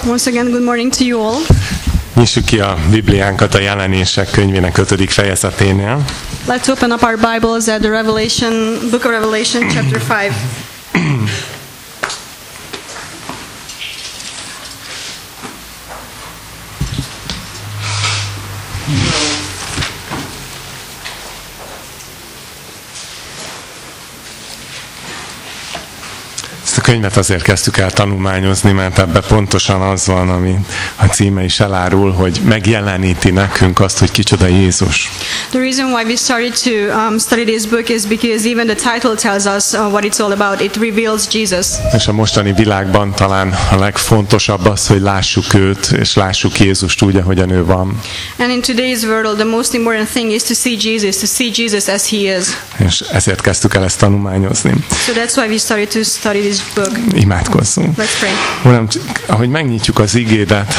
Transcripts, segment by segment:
Once again, good morning to you all. Nyissuk ki a Bibliánkat a Jelenések könyvének 5. fejezeténél. Let's open up our Bibles at the book of Revelation, chapter 5. Ezt a könyvet azért kezdtük el tanulmányozni, mert ebben pontosan az van, ami a címe is elárul, hogy megjeleníti nekünk azt, hogy kicsoda Jézus. The reason why we started to study this book is because even the title tells us what it's all about. It reveals Jesus. És a mostani világban talán a legfontosabb az, hogy lássuk őt, és lássuk Jézust úgy, ahogyan ő van. And in today's world, the most important thing is to see Jesus as he is. És ezért kezdtük el ezt tanulmányozni. So that's why we started to study this book. Imádkozzunk. Let's pray. Uram, ahogy megnyitjuk az igédet,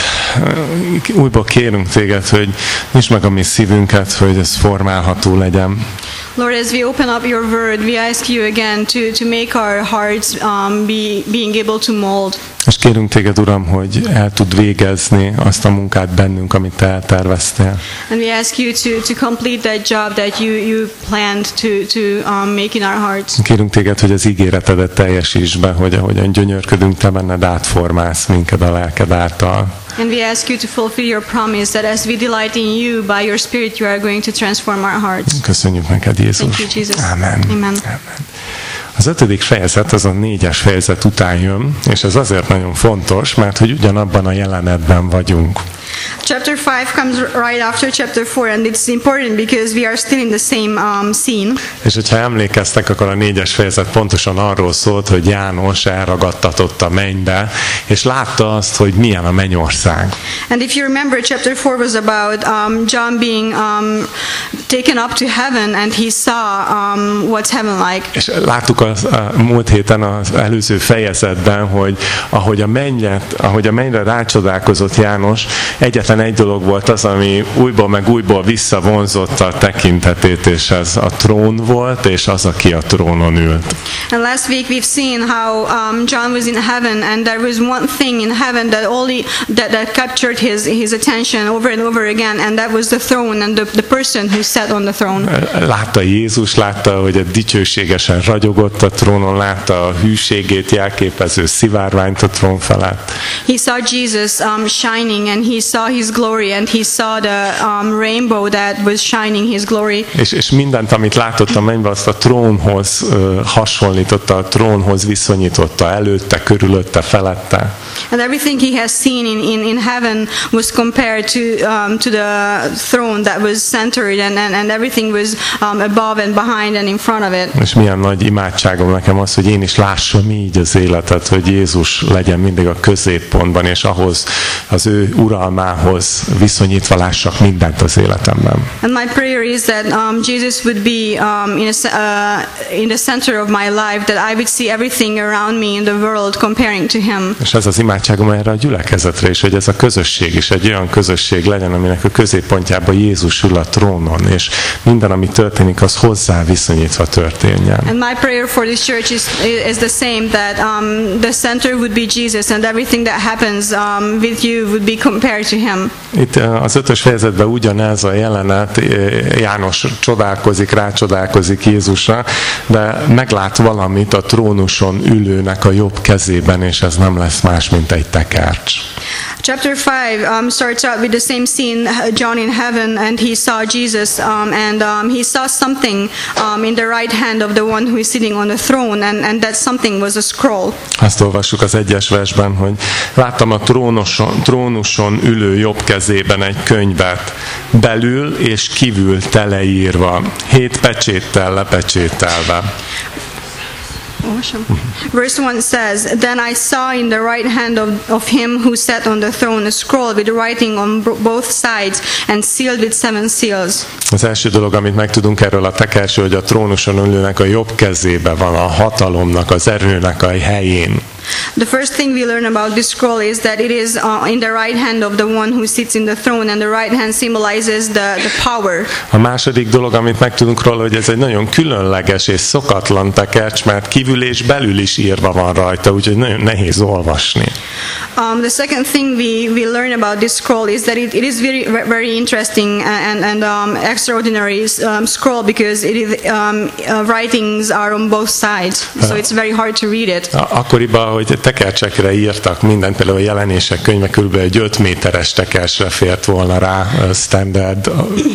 újból kérünk téged, hogy nyisd meg a mi szívünket, hogy ez formálható legyen. Lord, as we open up your word, we ask you again to make our hearts being able to mold. És kérünk téged, Uram, hogy el tud végezni azt a munkát bennünk, amit te elterveztél. And we ask you to complete that job that you planned to make in our hearts. Kérünk téged, hogy az ígéretedet teljesítsd be, hogy ahogyan gyönyörködünk, te benned átformálsz minket a lelked által. And we ask you to fulfill your promise that as we delight in you, by your Spirit, you are going to transform our hearts. Köszönjük neked, Jézus. Thank you, Jesus. Amen. Amen. Amen. Az 5. fejezet az a 4. fejezet után jön, és ez azért nagyon fontos, mert hogy ugyanabban a jelenetben vagyunk. Chapter 5 comes right after chapter 4, and it's important because we are still in the same scene. És hogyha emlékeztek, akkor a 4. fejezet pontosan arról szólt, hogy János elragadtatott a mennybe, és látta azt, hogy milyen a mennyország. And if you remember, chapter 4 was about John being taken up to heaven, and he saw what's heaven like. És láttuk a múlt héten az előző fejezetben, hogy ahogy a mennyre rácsodálkozott János, egyetlen egy dolog volt az, ami újból visszavonzotta a tekintetét, és ez a trón volt, és az, aki a trónon ült. And last week we've seen how John was in heaven, and there was one thing in heaven that captured his attention over and over again, and that was the throne and the person who sat on the throne. Látta Jézus, látta, hogy dicsőségesen ragyogott a trónon, látta a hűségét jelképező szivárványt a trón felett. He saw Jesus shining, and he saw his glory, and he saw the rainbow that was shining his glory. És mindent, amit látott a mennyben, azt a trónhoz hasonlította, a trónhoz viszonyította, előtte, körülötte, felette. And everything he has seen in heaven was compared to the throne that was centered, and everything was above and behind and in front of it. És milyen nagy imádságom nekem az, hogy én is lássam így az életet, hogy Jézus legyen mindig a középpontban, és ahhoz az ő uralmához viszonyítva lássak mindent az életemben. And my prayer is that Jesus would be in the center of my life, that I would see everything around me in the world comparing to him. És ez az imádságom erre a gyülekezetre is, hogy ez a közösség is egy olyan közösség legyen, aminek a középpontjában Jézus ül a trónon, és minden, ami történik, az hozzá viszonyítva történjen. And my prayer for this church is the same, that the center would be Jesus, and everything that happens with you would be compared to him. Itt az 5. fejezetben ugyanez a jelenet, János rácsodálkozik Jézusra, de meglát valamit a trónuson ülőnek a jobb kezében, és ez nem lesz más, mint egy tekercs. Chapter 5 starts out with the same scene, John in heaven, and he saw Jesus, and he saw something in the right hand of the one who is sitting on the throne, and that something was a scroll. Azt olvassuk az 1. versben, hogy láttam a trónuson ülő jobb kezében egy könyvet, belül és kívül teleírva, 7 pecséttel lepecsételve. Verse 1 says, Then I saw in the right hand of him who sat on the throne a scroll with writing on both sides and sealed with 7 seals. Az első dolog, amit megtudunk erről a tekercsről, hogy a trónuson ülőnek a jobb kezébe van a hatalomnak, az erőnek a helyén. The first thing we learn about this scroll is that it is in the right hand of the one who sits in the throne, and the right hand symbolizes the power. A második dolog, amit megtudunk róla, hogy ez egy nagyon különleges és szokatlan tekercs, mert kívül és belül is írva van rajta, úgyhogy nagyon nehéz olvasni. The second thing we learn about this scroll is that it is very interesting and extraordinary scroll, because writings are on both sides, so it's very hard to read it. Akkoriban, hogy tekercsekre írtak mindent, például a Jelenések könyve körülbelül egy 5 méteres tekercsre fért volna rá standard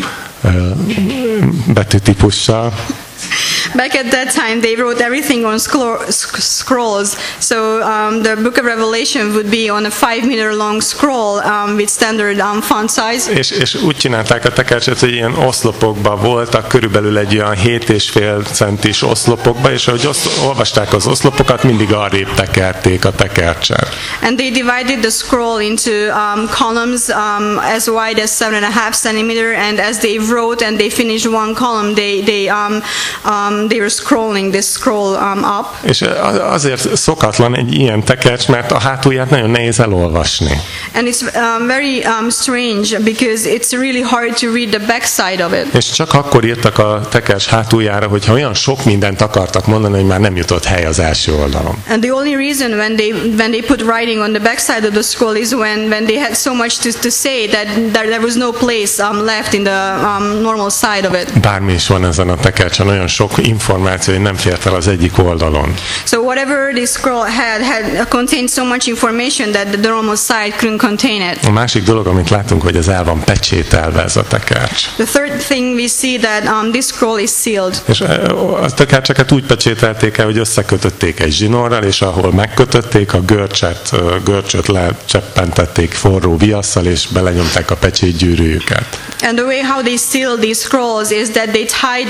betűtípussal. Back at that time, they wrote everything on scrolls. So the book of Revelation would be on a 5 meter long scroll with standard font size. És úgy csinálták a tekercset, hogy ilyen oszlopokban voltak, körülbelül egy olyan 7,5 centis oszlopokba, és ahogy olvasták az oszlopokat, mindig arrébb tekerték a tekercset. And they divided the scroll into columns as wide as 7.5 centimeter, and as they wrote and they finished one column, they were scrolling this scroll up. És azért szokatlan egy ilyen tekercs, mert a hátulját nagyon nehéz elolvasni. And it's very strange because it's really hard to read the backside of it. És csak akkor írtak a tekercs hátuljára, hogyha olyan sok mindent akartak mondani, hogy már nem jutott hely az első oldalon. And the only reason when they put writing on the backside of the scroll is when they had so much to say that there was no place left in the normal side of it. Bármi is van ezen a tekercsen, olyan sok információ, hogy nem fért el az egyik oldalon. So whatever this scroll had contained so much information that the normal side couldn't contain it. A másik dolog, amit látunk, hogy ez el van pecsételve, ez a tekercs. The third thing we see that this scroll is sealed. És a tekercseket úgy pecsételték el, hogy összekötötték egy zsinórral, és ahol megkötötték, a görcsöt lecseppentették forró viasszal, és belenyomták a pecsétgyűrűjüket. And the way how they sealed these scrolls is that they tied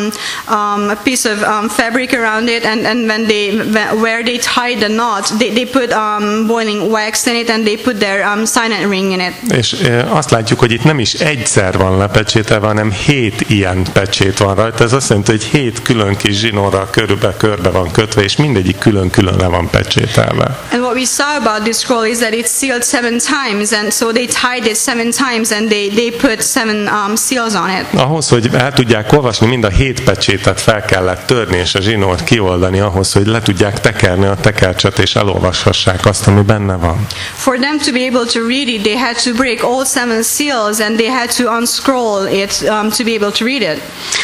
a piece of fabric around it, and where they tied the knot, they put boiling wax in it, and they put their signet ring in it. És azt látjuk, hogy itt nem is egyszer van lepecsételve, hanem 7 ilyen pecsét van rajta. Ez azt jelenti, hogy 7 külön kis zsinórral körbe van kötve, és mindegyik külön-külön le van pecsételve. And what we saw about this scroll is that it's sealed 7 times, and so they tied it 7 times, and they put 7 seals on it. Ahhoz, hogy el tudják olvasni, mind a 7 pecsétet fel kellett törni, és a zsinórt kioldani ahhoz, hogy le tudják tekerni a tekercset, és elolvashassák azt, ami benne van. For them to be able to read it, they had to break all 7 seals, and they had to unscroll it to be able to read it.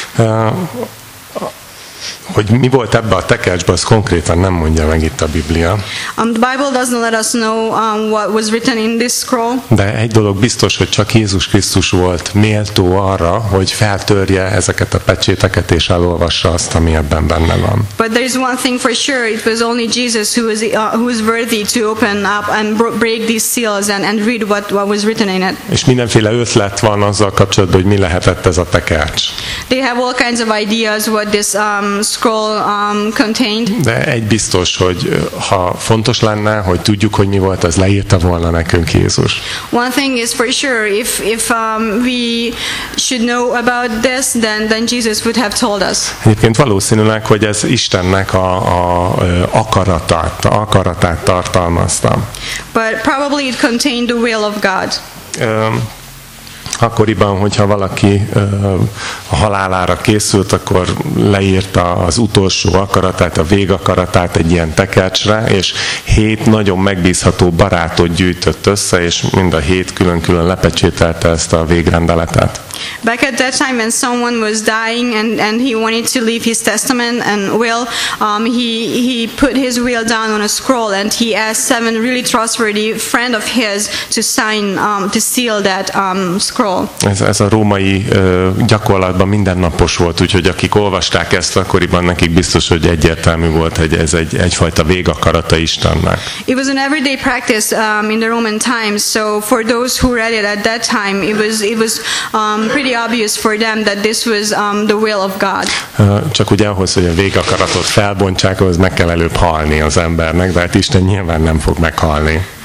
Hogy mi volt ebbe a tekercsbe, az konkrétan nem mondja meg itt a Biblia. The Bible doesn't let us know what was written in this scroll. De egy dolog biztos, hogy csak Jézus Krisztus volt méltó arra, hogy feltörje ezeket a pecséteket és elolvassa azt, ami ebben benne van. But there is one thing for sure: it was only Jesus who was worthy to open up and break these seals and read what was written in it. És mindenféle ötlet van azzal kapcsolatban, hogy mi lehetett ez a tekercs. They have all kinds of ideas what this scroll contained. De egy biztos, hogy ha fontos lenne, hogy tudjuk, hogy mi volt, az leírta volna nekünk Jézus. One thing is for sure: if we should know about this, then Jesus would have told us. Egyébként valószínűleg, hogy ez Istennek a akaratát tartalmazta. But probably it contained the will of God. Akkoriban, hogyha valaki a halálára készült, akkor leírta az utolsó akaratát, a végakaratát egy ilyen tekercsre, és 7 nagyon megbízható barátot gyűjtött össze, és mind a 7 külön-külön lepecsételte ezt a végrendeletet. Back at that time, when someone was dying and he wanted to leave his testament and will, he put his will down on a scroll, and he asked 7 really trustworthy friend of his to sign, to seal that scroll. Ez a római gyakorlatban mindennapos volt, úgyhogy akik olvasták ezt akkoriban, nekik biztos, hogy egyértelmű volt, hogy ez egyfajta végakarata Istennek. It was an everyday practice in the Roman times, so for those who read it at that time, it was pretty obvious for them that this was the will of God. Csak ugye ahhoz, hogy a végakaratot felbontsák, ahhoz meg kell előbb halni az embernek, de hát Isten nyilván nem fog meghalni.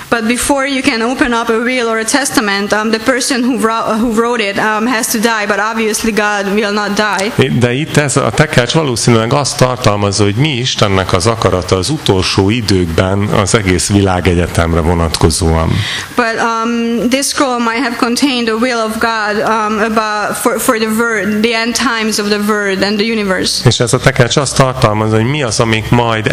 But before you can open up a will or a testament, the person who wrote it has to die, but obviously God will not die. De itt ez a tekercs valószínűleg azt tartalmazza, hogy mi Istennek az akarata az utolsó időkben az egész világegyetemre vonatkozóan. But this scroll might have contained the will of God about for the word, the end times of the word and the universe. És ez a tekercs azt tartalmazza, hogy mi az, amik majd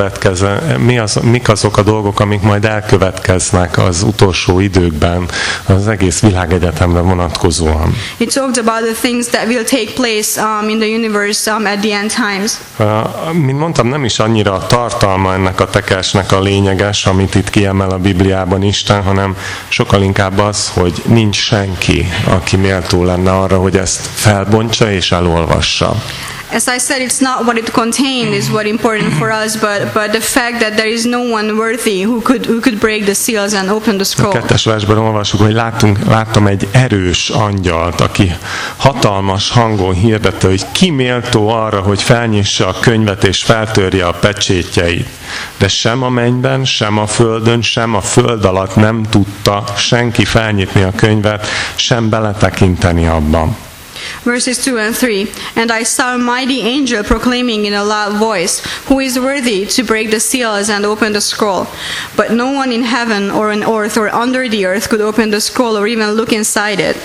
mik azok a dolgok, amik majd elkövetkeznek az utolsó időkben az egész világegyetemre vonatkozóan. It talked about the things that will take place in the universe at the end times. Mint mondtam, nem is annyira a tartalma ennek a tekercsnek a lényeges, amit itt kiemel a Bibliában Isten, hanem sokkal inkább az, hogy nincs senki, aki méltó lenne arra, hogy ezt felbontsa és elolvassa. As I said, it's not what it contained is what important for us, but the fact that there is no one worthy who could break the seals and open the scroll. A 2. versben olvasjuk, hogy láttam egy erős angyalt, aki hatalmas hangon hirdette, hogy ki méltó arra, hogy felnyissa a könyvet és feltörje a pecsétjeit. De sem a mennyben, sem a földön, sem a föld alatt nem tudta senki felnyitni a könyvet, sem beletekinteni abban. Verses 2 and 3. And I saw a mighty angel proclaiming in a loud voice, Who is worthy to break the seals and open the scroll? But no one in heaven or on earth or under the earth could open the scroll or even look inside it.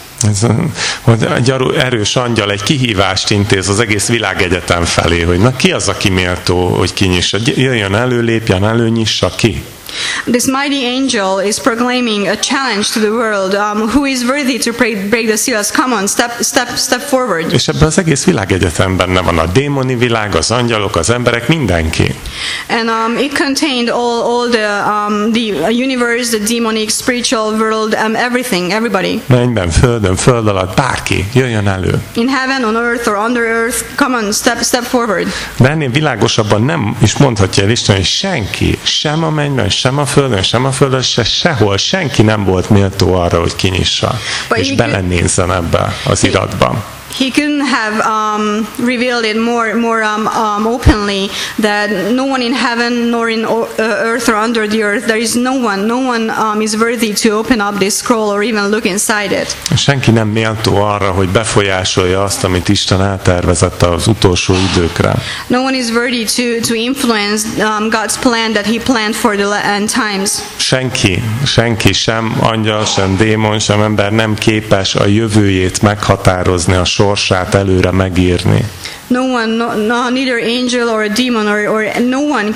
Egy erős angyal egy kihívást intéz az egész világegyetem felé, hogy na ki az, aki méltó, hogy kinyissa? Jöjjön elő, lépjen elő, nyissa ki. This mighty angel is proclaiming a challenge to the world. Who is worthy to break the seals? Come on, step forward. És ebben az egész világegyetemben benne van a démoni világ, az angyalok, az emberek, mindenki. And it contained all the universe, the demonic, spiritual world, everything, everybody. Mennyben, földön, föld alatt, bárki, jöjjön elő. In heaven, on earth, or under earth, come on, step forward. De ennél világosabban nem is mondhatja el Isten, hogy senki, sem a mennyben, sem a földön, sem a földön, sehol senki nem volt méltó arra, hogy kinyissa, és belenézzen ebbe az iratban. He couldn't have revealed it more openly that no one in heaven nor in earth or under the earth, there is no one is worthy to open up this scroll or even look inside it. Senki nem méltó arra, hogy befolyásolja azt, amit Isten eltervezett az utolsó időkre. No one is worthy to influence God's plan that He planned for the end times. Senki, sem angyal, sem démon, sem ember nem képes a jövőjét meghatározni, a sorsát előre megírni. No one, neither angel or a demon or no one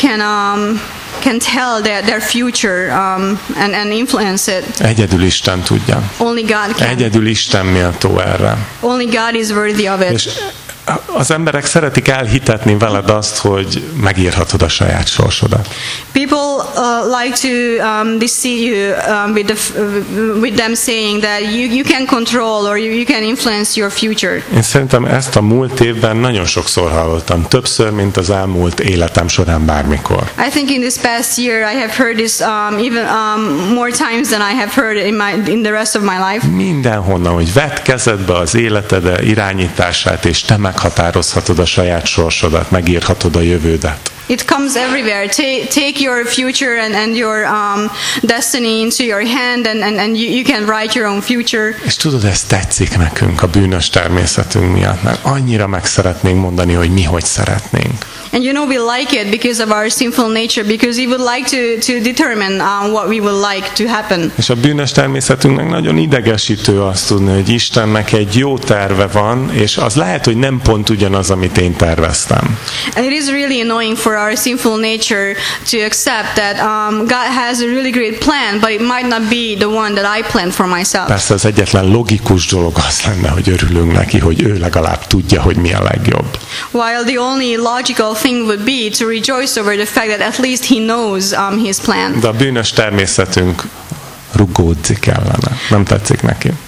can tell their future and influence it. Egyedül Isten tudja. Only God can. Egyedül Isten méltó erre. Only God is worthy of it. És az emberek szeretik elhitetni veled azt, hogy megírhatod a saját sorsodat. People like to deceive you with them saying that you can control or you can influence your future. Én szerintem ezt a múlt évben nagyon sokszor hallottam, többször, mint az elmúlt életem során bármikor. I think in this past year I have heard this even more times than I have heard in the rest of my life. Mindenhonnan, hogy vedd kezedbe az életed irányítását, és te meghatározhatod a saját sorsodat, megírhatod a jövődet. It comes everywhere. Take your future and your destiny into your hand, and you can write your own future. És tudod, ez tetszik nekünk a bűnös természetünk miatt, mert annyira meg szeretnénk mondani, hogy mi hogy szeretnénk. And you know we like it because of our sinful nature, because we would like to determine what we would like to happen. És a bűnös természetünknek nagyon idegesítő azt tudni, hogy Istennek egy jó terve van, és az lehet, hogy nem pont ugyanaz, amit én terveztem. And it is really annoying for our sinful nature to accept that God has a really great plan, but it might not be the one that I planned for myself. Persze az egyetlen logikus dolog az lenne, hogy örülünk neki, hogy ő legalább tudja, hogy mi a legjobb. While the only logical thing would be to rejoice over the fact that at least He knows His plan. De a bűnös természetünk rugódzik ellene. Nem tetszik neki.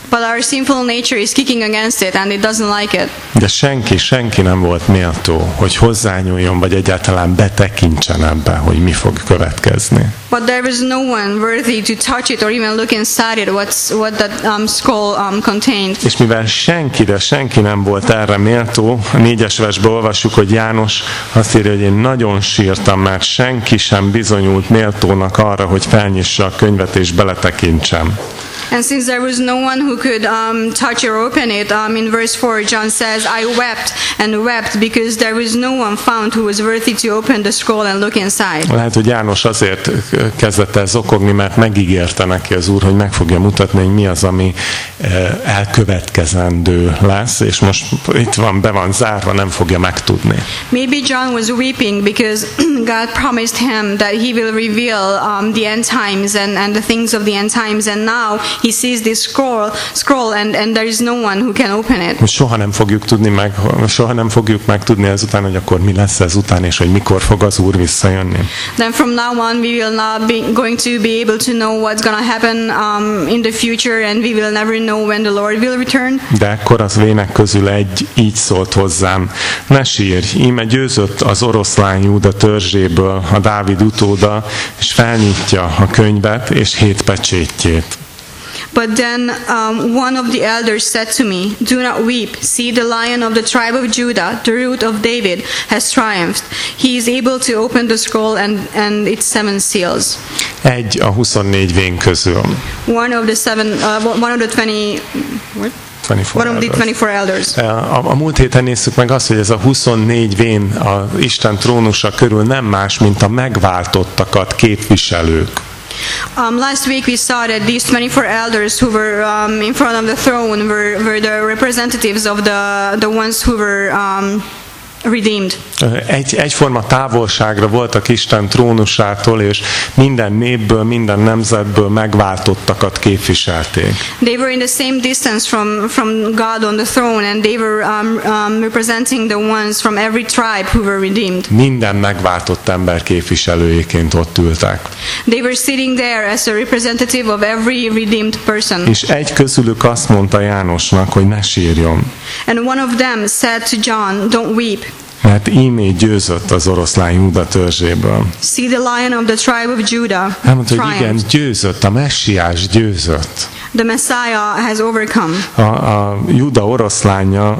But our sinful nature is kicking against it, and it doesn't like it. De senki nem volt méltó, hogy hozzányúljon, vagy egyáltalán betekintsen ebbe, hogy mi fog következni. But there was no one worthy to touch it or even look inside it. What that scroll contained. És mivel senki nem volt erre méltó, a 4-es versben olvassuk, hogy János azt írja, hogy én nagyon sírtam, mert senki sem bizonyult méltónak arra, hogy felnyissa a könyvet és beletekintsem. And since there was no one who could touch or open it, in verse 4, John says, I wept and wept because there was no one found who was worthy to open the scroll and look inside. Lehet, hogy János azért kezdett el zokogni, mert megígérte neki az Úr, hogy meg fogja mutatni, hogy mi az, ami elkövetkezendő lesz, és most itt van, be van zárva, nem fogja megtudni. Maybe John was weeping because God promised him that he will reveal the end times and the things of the end times, and now he sees this scroll and there is no one who can open it. Soha nem fogjuk megtudni ezután, hogy akkor mi lesz ezután, és hogy mikor fog az Úr visszajönni. Then from now on we will not be going to be able to know what's going to happen in the future, and we will never know when the Lord will return. De ekkor az vének közül egy így szólt hozzám: ne sírj, íme győzött az oroszlány Júda törzséből a Dávid utóda, és felnyitja a könyvet és 7 pecsétjét. But then one of the elders said to me, do not weep. See, the Lion of the tribe of Judah, the root of David, has triumphed. He is able to open the scroll and its 7 seals. Egy a 24 vén közül. One of the 24 elders. A múlt héten néztük meg azt, hogy ez a 24 vén a Isten trónusa körül nem más, mint a megváltottakat képviselők. Last week we saw that these 24 elders who were in front of the throne were the representatives of the ones who were redeemed. Egyforma távolságra voltak Isten trónusától, és minden népből, minden nemzetből megváltottakat képviselték. They were in the same distance from God on the throne, and they were representing the ones from every tribe who were redeemed. Minden megváltott ember képviselőjeként ott ültek. They were sitting there as a representative of every redeemed person. És egy közülük azt mondta Jánosnak, hogy ne sírjon. And one of them said to John, don't weep. Mert ímé győzött az oroszlány Júda törzséből. See, the Lion of the tribe of Judah. Elmondta, hogy igen, győzött, a messiás győzött. The Messiah has overcome. A Júda oroszlánya,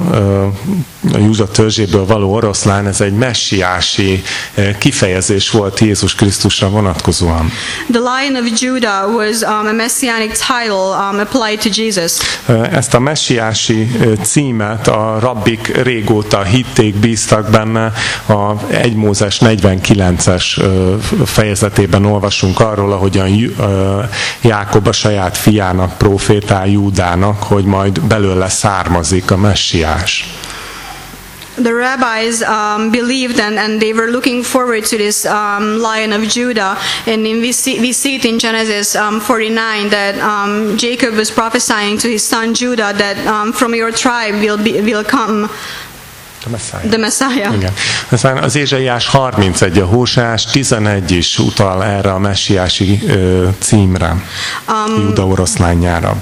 a Júda törzséből való oroszlán, ez egy messiási kifejezés volt Jézus Krisztusra vonatkozóan. The Lion of Judah was a messianic title applied to Jesus. Ezt a messiási címet a rabbik régóta hitték, bíztak benne. A 1 Mózes 49-es fejezetében olvasunk arról, ahogyan Jákob a saját fiának profétál, Júdának, hogy majd belőle származik a messiás. The rabbis believed and they were looking forward to this Lion of Judah, and we see it in Genesis 49 that Jacob was prophesying to his son Judah that from your tribe will come the Messiah. Igen. Aztán az Ézsaiás 31, a Hóseás 11 is utal erre a messiási címre, Júda oroszlányára.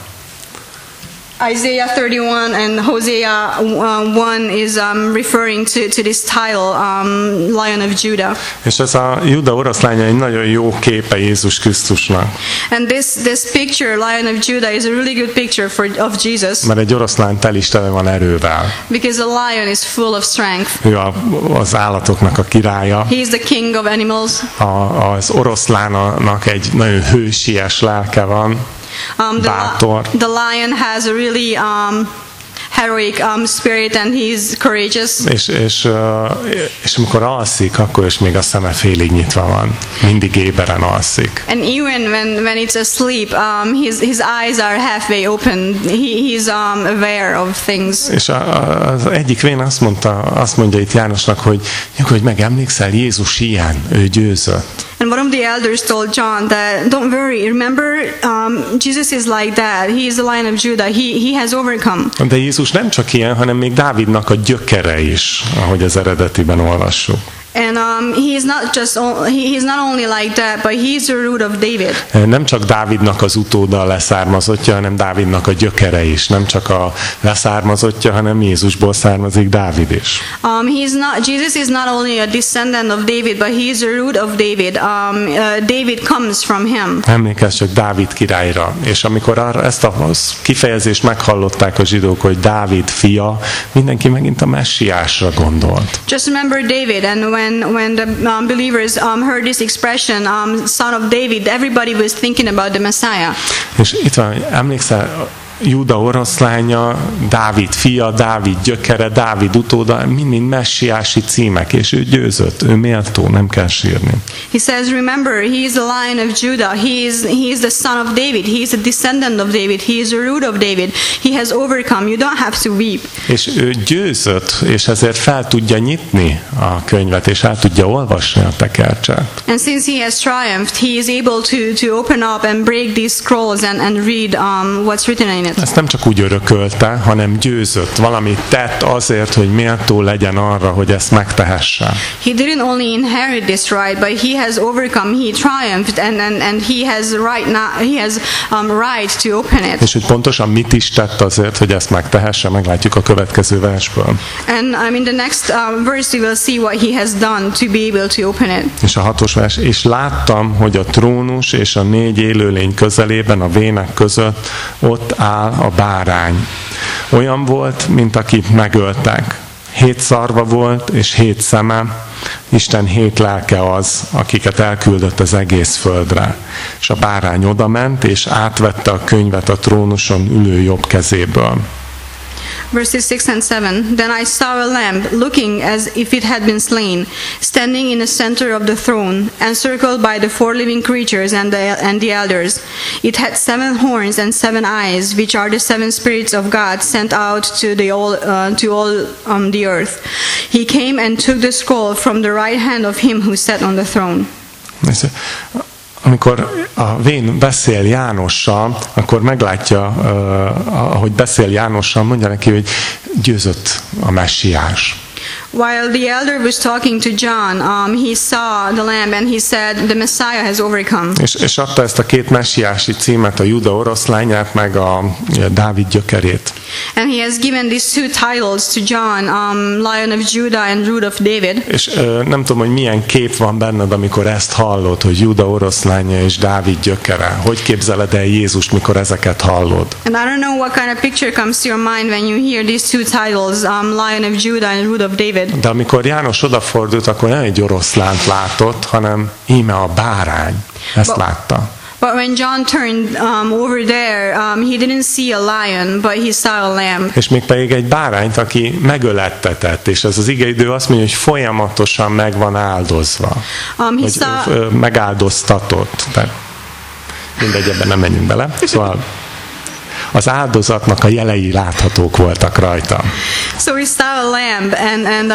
Isaiah 31 and Hosea 1 is referring to this title, Lion of Judah. És ez a Júda oroszlánya egy nagyon jó képe Jézus Krisztusnak. And this picture, Lion of Judah, is a really good picture of Jesus. Mert egy oroszlán tele van erővel. Because a lion is full of strength. Ő az állatoknak a királya. He is the king of animals. Az oroszlánnak egy nagyon hősies lelke van. The lion has a really heroic spirit, and he's courageous. És amikor alszik, akkor is még a szeme félig nyitva van. Mindig éberen alszik. And even when it's asleep, his eyes are halfway open. He's aware of things. És az egyik vén azt mondja itt Jánosnak, hogy megemlékszel, Jézus ilyen, ő győzött. And one of the elders told John that don't worry, remember, Jesus is like that. He is the Lion of Judah. He has overcome. De Jézus nem csak ilyen, hanem még Dávidnak a gyökere is, ahogy az eredetiben olvassuk. And he's not only like that, but he's the root of David. Nem csak Dávidnak az utóda a leszármazottja, hanem Dávidnak a gyökere is. Nem csak a leszármazottja, hanem Jézusból származik Dávid is. Jesus is not only a descendant of David, but he is the root of David. David comes from him. Emlékezz csak Dávid királyra. És amikor ezt a kifejezést meghallották a zsidók, hogy Dávid fia, mindenki megint a messiásra gondolt. Just remember David, and when the believers heard this expression, son of David, everybody was thinking about the Messiah. És itt van, emlékszel, Júda oroszlánya, Dávid fia, Dávid gyökere, Dávid utóda, mind messiási címek, és ő győzött, ő méltó, nem kell sírni. He says, remember, he is the Lion of Judah, he is the son of David, he is a descendant of David, he is the root of David, he has overcome, you don't have to weep. És ő győzött, és ezért fel tudja nyitni a könyvet, és el tudja olvasni a tekercset. And since he has triumphed, he is able to open up and break these scrolls and read what's written in it. Ezt nem csak úgy örökölte, hanem győzött, valamit tett azért, hogy méltó legyen arra, hogy ezt megtehesse. He didn't only inherit this right, but he has overcome, he triumphed, and he has right to open it. És hogy pontosan mit is tett azért, hogy ezt megtehesse, meglátjuk a következő versből. And in the next verse we will see what he has done to be able to open it. És a 6. vers, és láttam, hogy a trónus és a 4 élőlény közelében, a vének között ott áll a bárány. Olyan volt, mint akit megöltek. 7 szarva volt, és 7 szeme. Isten 7 lelke az, akiket elküldött az egész földre. És a bárány odament, és átvette a könyvet a trónuson ülő jobb kezéből. Verses 6 and 7. Then I saw a lamb, looking as if it had been slain, standing in the center of the throne, encircled by the 4 living creatures and the elders. It had 7 horns and 7 eyes, which are the 7 spirits of God sent out to all the earth. He came and took the scroll from the right hand of him who sat on the throne. Amikor a vén beszél Jánossal, akkor meglátja, ahogy beszél Jánossal, mondja neki, hogy győzött a messiás. While the elder was talking to John, he saw the lamb and he said, the Messiah has overcome. És adta ezt a 2 messiási címet, a Júda oroszlányát, meg a Dávid gyökerét. And he has given these 2 titles to John, Lion of Judah and Root of David. És nem tudom, hogy milyen kép van benned, amikor ezt hallod, hogy Júda oroszlánya és Dávid gyökere. Hogy képzeled el Jézust, mikor ezeket hallod? And I don't know what kind of picture comes to your mind when you hear these 2 titles, Lion of Judah and Root of David. De amikor János odafordult, akkor nem egy oroszlánt látott, hanem íme a bárány. Ezt látta. But when John turned over there, he didn't see a lion, but he saw a lamb. És még pedig egy bárányt, aki megölettetett, és ez az igeidő azt mondja, hogy folyamatosan meg van áldozva. Megáldoztatott. Tehát mindegy, ebben nem menjünk bele. Szóval az áldozatnak a jelei láthatók voltak rajta. So we saw a lamb, and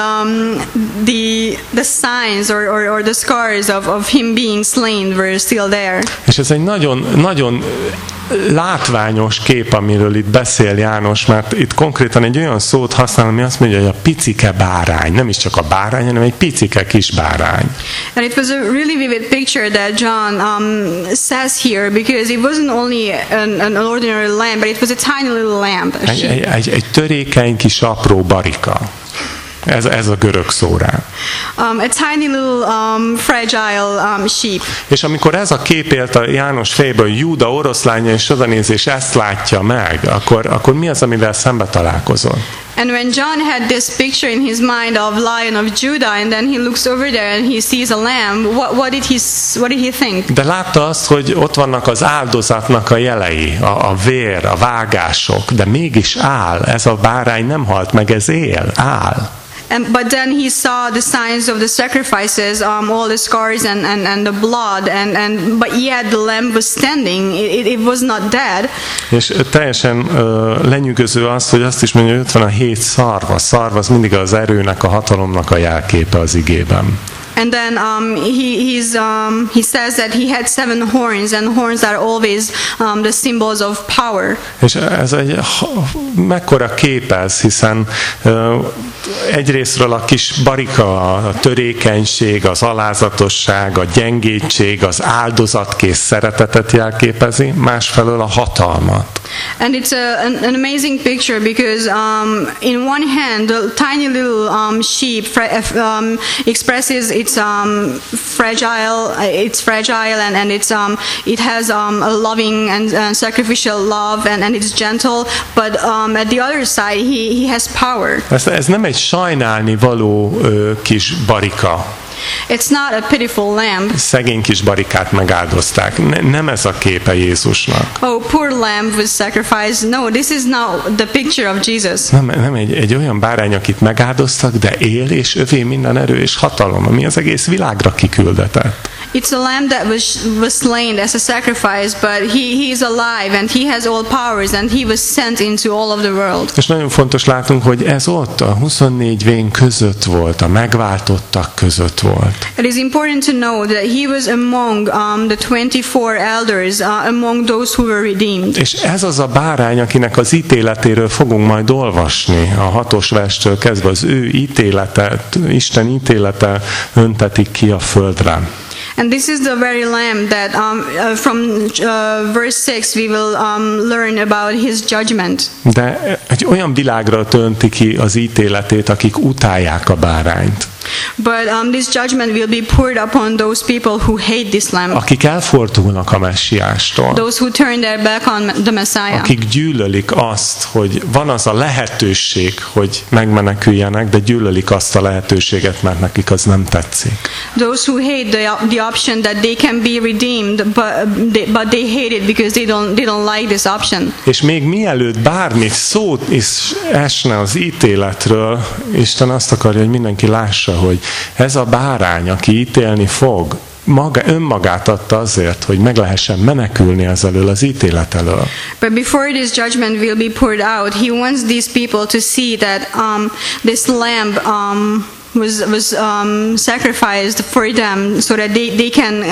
the signs or the scars of him being slain were still there. És ez egy nagyon látványos kép, amiről itt beszél János, mert itt konkrétan egy olyan szót használ, ami azt mondja, hogy a picike bárány. Nem is csak a bárány, hanem egy picike kis bárány. And it was a really vivid picture that John says here, because it wasn't only an ordinary lamb, but it was a tiny little lamb. Egy törékeny kis apró barika. Ez a görög szó rá. A tiny little fragile sheep. És amikor ez a kép élt a János fejéből, Júda oroszlánya és odanézés ezt látja meg, akkor mi az, amivel szembe találkozol? And when John had this picture in his mind of Lion of Judah, and then he looks over there and he sees a lamb, what did he think? De látta azt, hogy ott vannak az áldozatnak a jelei, a vér, a vágások, de mégis áll. Ez a bárány nem halt meg, ez él, áll. But then he saw the signs of the sacrifices, all the scars and the blood, but yet the lamb was standing. It was not dead. És teljesen lenyűgöző az, hogy azt is mondja, hogy ott van a 7 szarva. Szarva az mindig az erőnek, a hatalomnak a jelképe az igében. And then he says that he had 7 horns, and horns are always the symbols of power. És ez egy mekkora kép ez, hiszen egyrésztről a kis barika, a törékenység, az alázatosság, a gyengétség, az áldozatkész szeretetet jelképezi, másfelől a hatalmat. And it's an amazing picture because in one hand the tiny little sheep expresses its fragile and it has a loving and sacrificial love and it's gentle, but at the other side he has power. Ez nem egy sajnálni való kis barika. It's not a pitiful lamb. Szegény kis barikát megáldozták. Nem ez a képe Jézusnak. Oh, poor lamb was sacrificed. No, this is not the picture of Jesus. Nem egy olyan bárány, akit megáldoztak, de él, és övé minden erő és hatalom, ami az egész világra kiküldetett. It's a lamb that was slain as a sacrifice, but he is alive and he has all powers and he was sent into all of the world. És nagyon fontos látnunk, hogy ez ott a 24 vén között volt, a megváltottak között volt. It is important to know that he was among the 24 elders, among those who were redeemed. És ez az a bárány, akinek az ítéletéről fogunk majd olvasni, a 6. verstől kezdve az ő ítéletet, Isten ítélete öntetik ki a földre. And this is the very lamb that from verse 6 we will learn about his judgment. De egy olyan világra önti ki az ítéletét, akik utálják a bárányt. But this judgment will be poured upon those people who hate this lamb. Akik elfordulnak a messiástól. Those who turn their back on the Messiah. Akik gyűlölik azt, hogy van az a lehetőség, hogy megmeneküljenek, de gyűlölik azt a lehetőséget, mert nekik az nem tetszik. Those who hate the option that they can be redeemed, but they hate it because they don't like this option. És még mielőtt bármi szót is esne az ítéletről, Isten azt akarja, hogy mindenki lássa, hogy ez a bárány, aki ítélni fog, önmagát adta azért, hogy meg lehessen menekülni ezelől az ítélet elől. But before this judgment will be poured out, he wants these people to see that this lamb was sacrificed for them, so that they can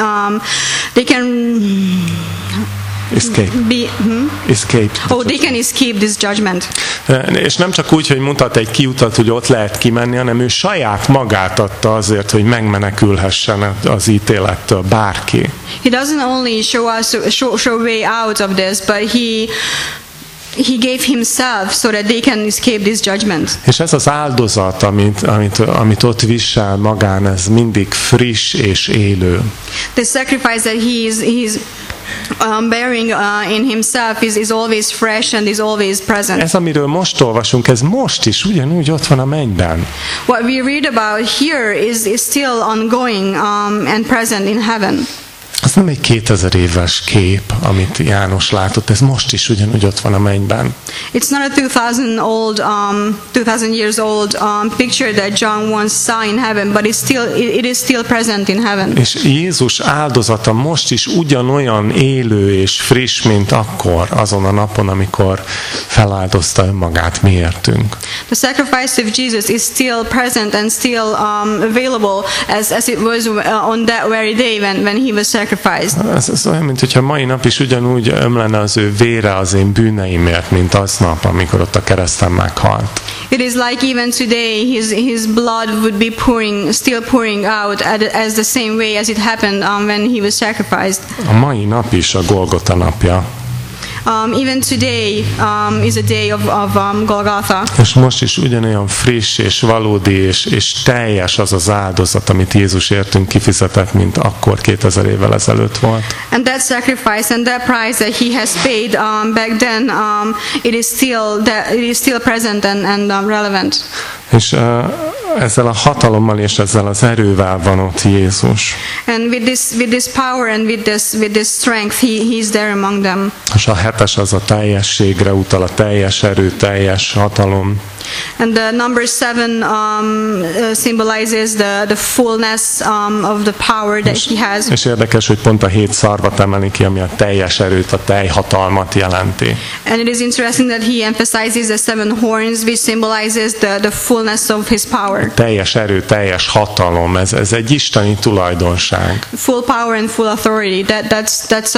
Escape. They can escape this judgment. És nem csak úgy, hogy mutat egy kiutat, hogy ott lehet kimenni, hanem ő saját magát adta azért, hogy megmenekülhessen az ítélettől bárki. He doesn't only show way out of this, but he gave himself so that they can escape this judgment. És ez az áldozat, amit ott visel magán, ez mindig friss és élő. The sacrifice that he's bearing in himself is always fresh and is always present. Ez, amiről most olvasunk, ez most is ugyanúgy ott van a mennyben. What we read about here is still ongoing and present in heaven. Az nem egy 2000 éves kép, amit János látott, ez most is ugyanúgy ott van a mennyben. It's not a 2000 years old picture that John once saw in heaven, but it is still present in heaven. És Jézus áldozata most is ugyanolyan élő és friss, mint akkor, azon a napon, amikor feláldozta önmagát miértünk. The sacrifice of Jesus is still present and still available as it was on that very day when he was sacrificed. Ez olyan, mint hogyha mai nap is ugyanúgy ömlene az ő vére az én bűneimért, mint aznap, amikor ott a kereszten meghalt. It is like even today his blood would be still pouring out as the same way as it happened when he was sacrificed. A mai nap is a Golgota napja. Even today is a day of Golgotha. És most is ugyanolyan friss és valódi és teljes az az áldozat, amit Jézus értünk kifizetett, mint akkor 2000 évvel ezelőtt volt. And that sacrifice and that price that he has paid back then, it is still present and relevant. És ezzel a hatalommal és ezzel az erővel van ott Jézus. And with this power and with this strength, he's there among them. És a 7-es az a teljességre utal, a teljes erő, teljes hatalom. And the number 7 symbolizes the fullness of the power that he has. És érdekes, hogy pont a 7 szarvat emeli ki, ami a teljes erőt, a teljhatalmat jelenti. And it is interesting that he emphasizes the 7 horns, which symbolizes the fullness of his power. Teljes erő, teljes hatalom, ez egy isteni tulajdonság. Full power and full authority. That's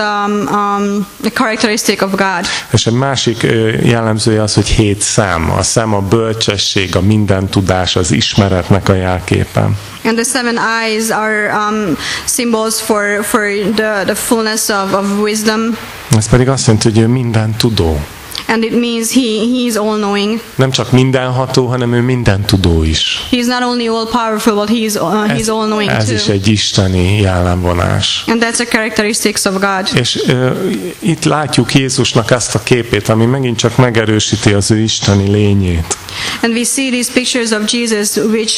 a characteristic of God. És egy másik jellemzője az, hogy 7 szem. A szem a bölcsesség, a minden tudás, az ismeretnek a jelképen. And the 7 eyes are symbols for the fullness of wisdom. Ez pedig azt jelenti, hogy ő minden tudó. And it means he is all-knowing. Nem csak mindenható, hanem ő minden tudó is. He is not only all-powerful, but he is all-knowing too. Ez is egy isteni jellemvonás. And that's a characteristics of God. És itt látjuk Jézusnak ezt a képét, ami megint csak megerősíti az ő isteni lényét. And we see these pictures of Jesus which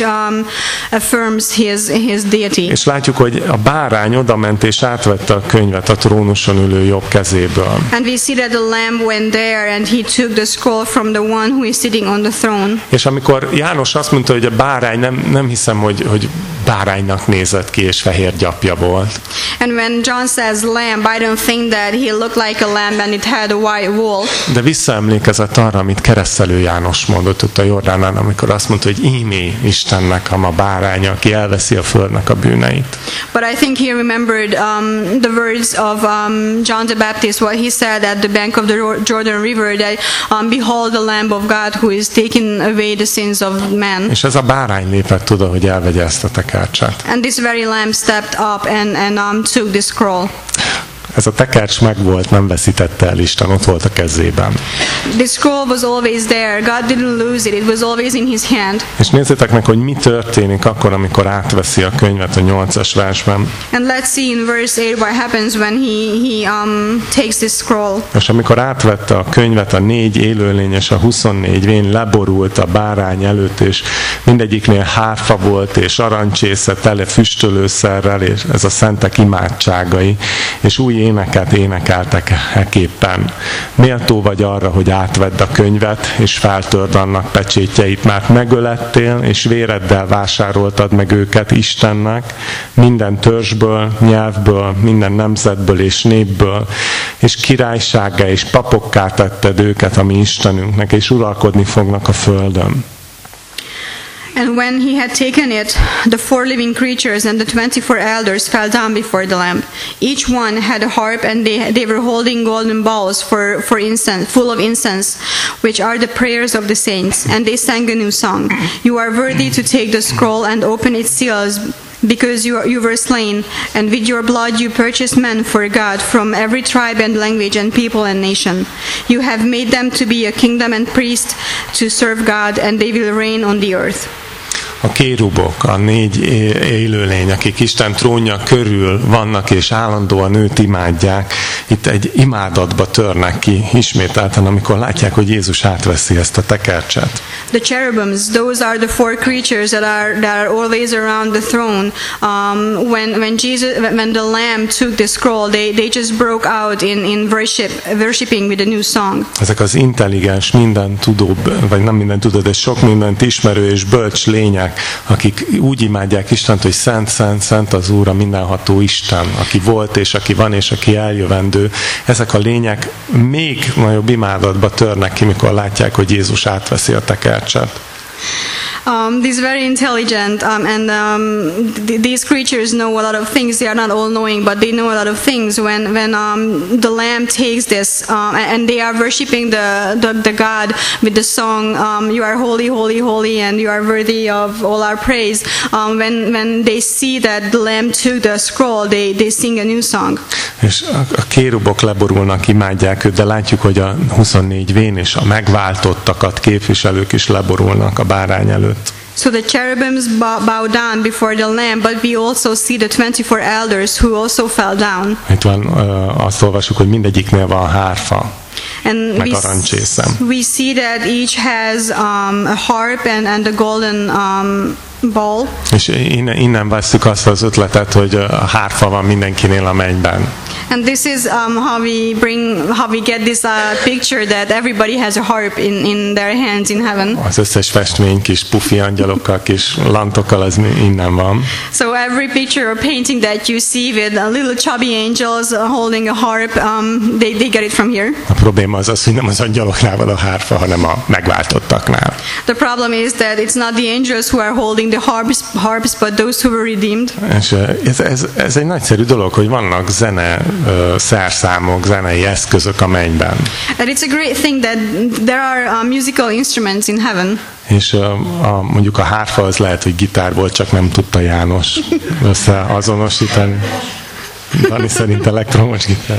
affirms his deity. És látjuk, hogy a bárány odament és átvette a könyvet a trónuson ülő jobb kezéből. And we see that the lamb went there and he took the scroll from the one who is sitting on the throne. És amikor János azt mondta, hogy a bárány, nem hiszem, hogy báránynak nézett ki és fehér gyapja volt. And when John says lamb, I don't think that he looked like a lamb and it had a white wool. De visszaemlékezett arra, amit Keresztelő János mondott ott a Jordánán, amikor azt mondta, hogy ímé Istennek a báránya, aki elveszi a földnek a bűneit. But I think he remembered the words of John the Baptist, what he said at the bank of the Jordan River, that behold the Lamb of God who is taking away the sins of man. És ez a bárány lépett oda, hogy elvegye ezt a tekercset. And this very lamb stepped up and took this scroll. Ez a tekercs megvolt, nem veszítette el, Isten ott volt a kezében. The scroll was always there. God didn't lose it. It was always in his hand. És nézzétek meg, hogy mi történik akkor, amikor átveszi a könyvet a 8-as versben. And let's see in verse 8 what happens when he takes this scroll. És amikor átvette a könyvet, a 4 élőlény és a 24 vén leborult a bárány előtt, és mindegyiknél hárfa volt, és arancsésze tele füstölőszerrel, és ez a szentek imádságai, és új éneket énekeltek ekképpen. Méltó vagy arra, hogy átvedd a könyvet, és feltörd annak pecsétjeit, mert megölettél, és véreddel vásároltad meg őket Istennek, minden törzsből, nyelvből, minden nemzetből és népből, és királysággá és papokká tetted őket a mi Istenünknek, és uralkodni fognak a földön. And when he had taken it, the 4 living creatures and the 24 elders fell down before the Lamb. Each one had a harp, and they were holding golden bowls for incense, full of incense, which are the prayers of the saints. And they sang a new song. You are worthy to take the scroll and open its seals, because you were slain, and with your blood you purchased men for God from every tribe and language and people and nation. You have made them to be a kingdom and priests to serve God, and they will reign on the earth. A kérubok, a 4 élőlény, akik Isten trónja körül vannak és állandóan őt imádják, itt egy imádatba törnek ki ismételten, amikor látják, hogy Jézus átveszi ezt a tekercset. The cherubims, those are the 4 creatures that are always around the throne. When the Lamb took the scroll, they just broke out in worshiping with a new song. Ezek az intelligens, minden tudó, vagy nem minden tudó, de sok mindent ismerő és bölcs lények, akik úgy imádják Istent, hogy szent, szent, szent az Úr, a mindenható Isten, aki volt és aki van és aki eljövendő. Ezek a lények még nagyobb imádatba törnek ki, mikor látják, hogy Jézus átveszi a tekercset. These very intelligent these creatures know a lot of things. They are not all knowing, but they know a lot of things. When the Lamb takes this and they are worshiping the God with the song, you are holy, holy, holy, and you are worthy of all our praise. When they see that the Lamb took the scroll, they sing a new song. És a kérubok leborulnak, imádják őt, de látjuk, hogy a 24 vén és a megváltottakat képviselők is leborulnak a bárány előtt. So the cherubims bow down before the Lamb, but we also see the 24 elders who also fell down. Itt van, azt olvasjuk, hogy mindegyiknél van hárfa. And we see that each has a harp and a golden ball. És innen vesztük azt az ötletet, hogy a hárfa van mindenkinél a mennyben. And this is how we get this picture that everybody has a harp in their hands in heaven. Az összes festmény kis pufi angyalokkal, kis lantokkal, az innen van. So every picture or painting that you see with little chubby angels holding a harp, they get it from here. A probléma az, hogy nem az angyaloknál van a hárfa, hanem a megváltottaknál. The problem is that it's not the angels who are holding the harps, but those who were redeemed. És ez egy nagyszerű dolog, hogy vannak szerszámok, zenei eszközök a mennyben. And it's a great thing that there are musical instruments in heaven. És mondjuk a hárfa az lehet, hogy gitár volt, csak nem tudta János összeazonosítani. Dani szerint elektromos gitár.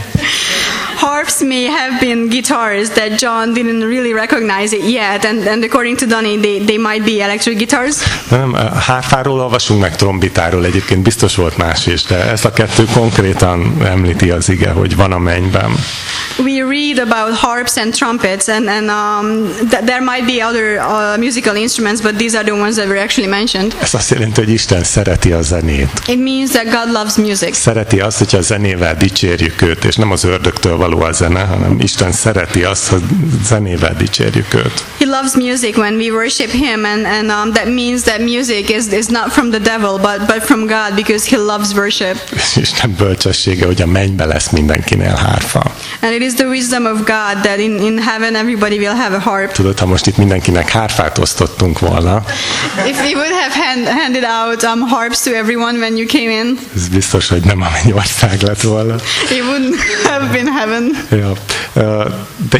Harps may have been guitars that John didn't really recognize it yet, and according to Donnie, they might be electric guitars. De nem, hárfáról olvasunk meg, trombitáról egyébként biztos volt más is, de ezt a kettő konkrétan említi az ige, hogy van a mennyben. We read about harps and trumpets, and there might be other musical instruments, but these are the ones that were actually mentioned. Ez azt jelenti, hogy Isten szereti a zenét. It means that God loves music. Szereti azt, hogyha a zenével dicsérjük őt, és nem az ördögtől való a zene, hanem Isten szereti azt, hogy zenével dicsérjük őt. He loves music when we worship Him, and that means that music is not from the devil, but from God, because He loves worship. Isten bölcsessége, hogy a mennybe lesz mindenkinél hárfa. And it is the wisdom of God that in heaven everybody will have a harp. Tudod, ha most itt mindenkinek hárfát osztottunk volna. If we would have handed out harps to everyone when you came in. Ez biztos, hogy nem a mennyország lett volna. It wouldn't have been heaven. Ja. De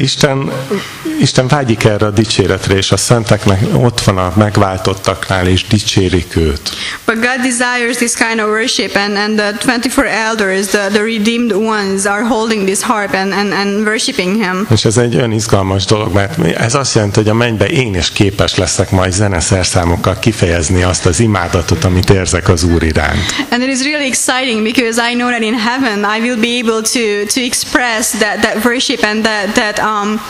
Isten vágyik erre a dicséretre, és a szenteknek ott van a megváltottaknál, és dicsérik őt. But God desires this kind of worship, and the 24 elders, the redeemed ones, are holding this harp and worshiping Him. És ez egy olyan izgalmas dolog, mert ez azt jelenti, hogy a mennyben én is képes leszek majd zeneszerszámokkal kifejezni azt az imádatot, amit érzek az Úr iránt. And it is really exciting, because I know that in heaven I will be able to express that worship and that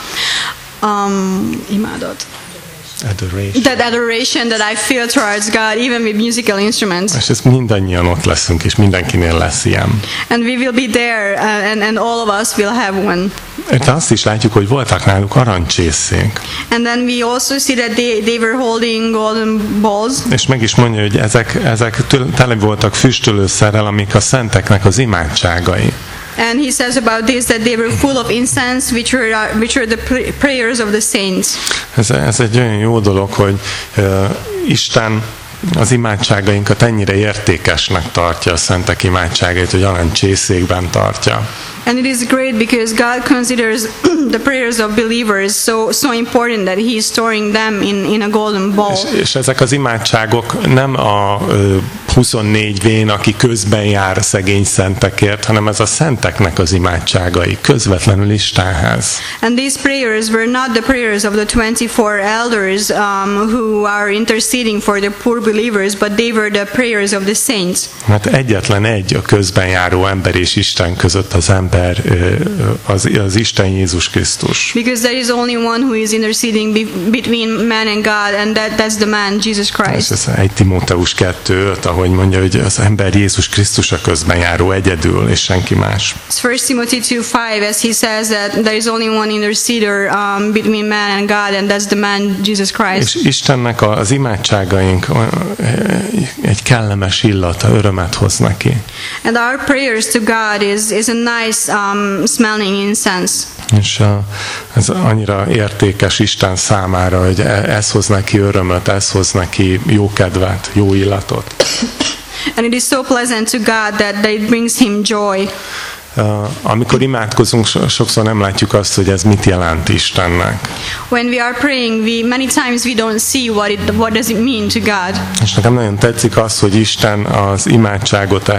imádat. That adoration that I feel towards God, even with musical instruments. És ezt mindannyian ott leszünk, és mindenkinél lesz ilyen. And we will be there, and all of us will have one. De azt is látjuk, hogy voltak náluk arancsészék. And then we also see that they were holding golden balls. És meg is mondja, hogy ezek tele voltak füstölőszerrel, amik a szenteknek az imádságai. And he says about this that they were full of incense, which were the prayers of the saints. Ez egy olyan jó dolog, hogy Isten az imádságainkat ennyire értékesnek tartja, a szentek imádságait, hogy arancsészékben tartja. And it is great because God considers the prayers of believers so important that He is storing them in a golden bowl. És ezek az imádságok nem a 24 vén, aki közben jár szegény szentekért, hanem ez a szenteknek az imádságai, közvetlenül Istenhez. And these prayers were not the prayers of the 24 elders who are interceding for the poor believers, but they were the prayers of the saints. Mert egyetlen egy a közben járó ember és Isten között az ember, az Isten Jézus Krisztus. Because there is only one who is interceding between man and God, and that's the man, Jesus Christ. Ez 1 Timóteus 2:5, ahogy mondja, hogy az ember Jézus Krisztus a közben járó egyedül, és senki más. 1 Timothy 2:5, as he says that there is only one interceder between man and God, and that's the man, Jesus Christ. És Istennek az imádságaink egy kellemes illata, örömet hoz neki. And our prayers to God is a nice smelling incense. És ez annyira értékes Isten számára, hogy ez hoz neki örömöt, ez hoz neki jó kedvet, jó illatot. And it is so pleasant to God that it brings Him joy. Amikor imádkozunk, sokszor nem látjuk azt, hogy ez mit jelent Istennek. When we are praying, many times we don't see what does it mean to God. És nekem nagyon tetszik az, hogy Isten az imádságot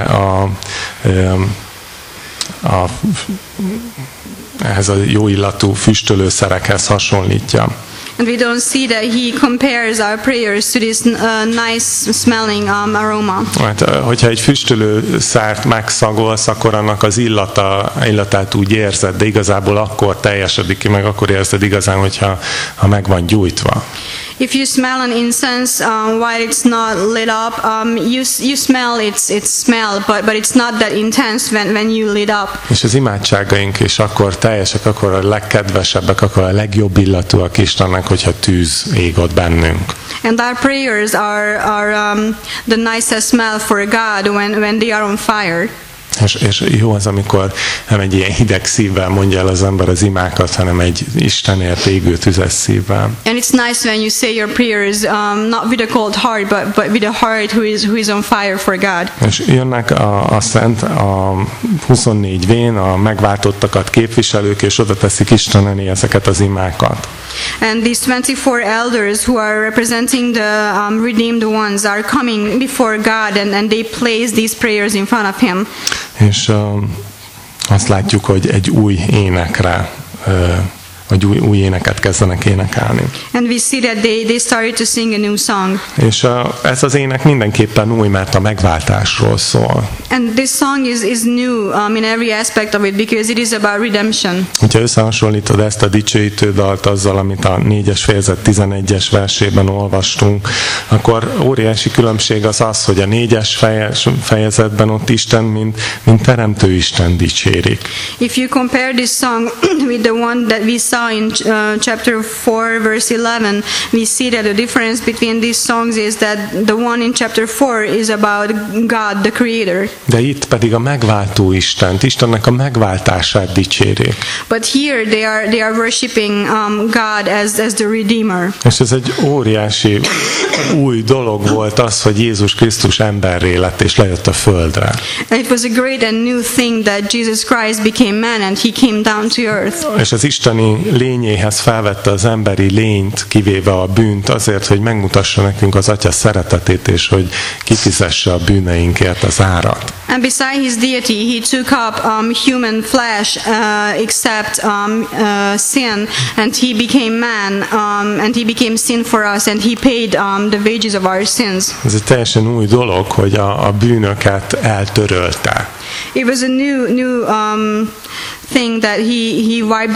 ehhez a jó illatú füstölőszerekhez hasonlítja. And we don't see that He compares our prayers to this nice smelling aroma. Hát, hogyha egy füstölőszert megszagolsz, akkor annak az illatát úgy érzed, de igazából akkor teljesedik ki, meg akkor érzed igazán, hogyha meg van gyújtva. If you smell an incense while it's not lit up, you smell its smell, but it's not that intense when you lit up. És az imádságaink is akkor teljesek, akkor a legkedvesebbek, akkor a legjobb illatúak Istennek, hogyha tűz ég ott bennünk. And our prayers are the nicest smell for God when they are on fire. És jó az, amikor nem egy ilyen hideg szívvel mondja el az ember az imákat, hanem egy Istenért égő tüzes szívvel. And it's nice when you say your prayers not with a cold heart, but with a heart who is on fire for God. És jönnek a 24-vén a megváltottakat képviselők, és oda teszik Isten elé ezeket az imákat. And these 24 elders who are representing the redeemed ones are coming before God, and they place these prayers in front of Him. És azt látjuk, hogy egy új énekre, vagy új éneket kezdenek énekelni. And we see that they started to sing a new song. És ez az ének mindenképpen új, mert a megváltásról szól. And this song is new in every aspect of it, because it is about redemption. Hogyha összehasonlítod ezt a dicsőítő dalt azzal, amit a 4-es fejezet 11-es versében olvastunk, akkor óriási különbség az, hogy a 4-es fejezetben ott Isten, mint teremtő Isten dicsérik. If you compare this song with the one that we saw in chapter 4 verse 11, we see that the difference between these songs is that the one in chapter 4 is about God, the Creator. De itt pedig a megváltó Istent, Istennek a megváltását dicsérik. But here they are worshiping God as the Redeemer. És ez egy óriási új dolog volt az, hogy Jézus Krisztus emberré lett és lejött a földre. And it was a great and new thing that Jesus Christ became man and He came down to earth. És az isteni lényéhez felvette az emberi lényt, kivéve a bűnt, azért, hogy megmutassa nekünk az Atya szeretetét, és hogy kifizesse a bűneinkért az árat. And beside His deity, He took up human flesh, except sin, and He became man, and He became sin for us, and He paid the wages of our sins. Ez egy teljesen új dolog, hogy a bűnöket eltörölte. It was a new thing that He wiped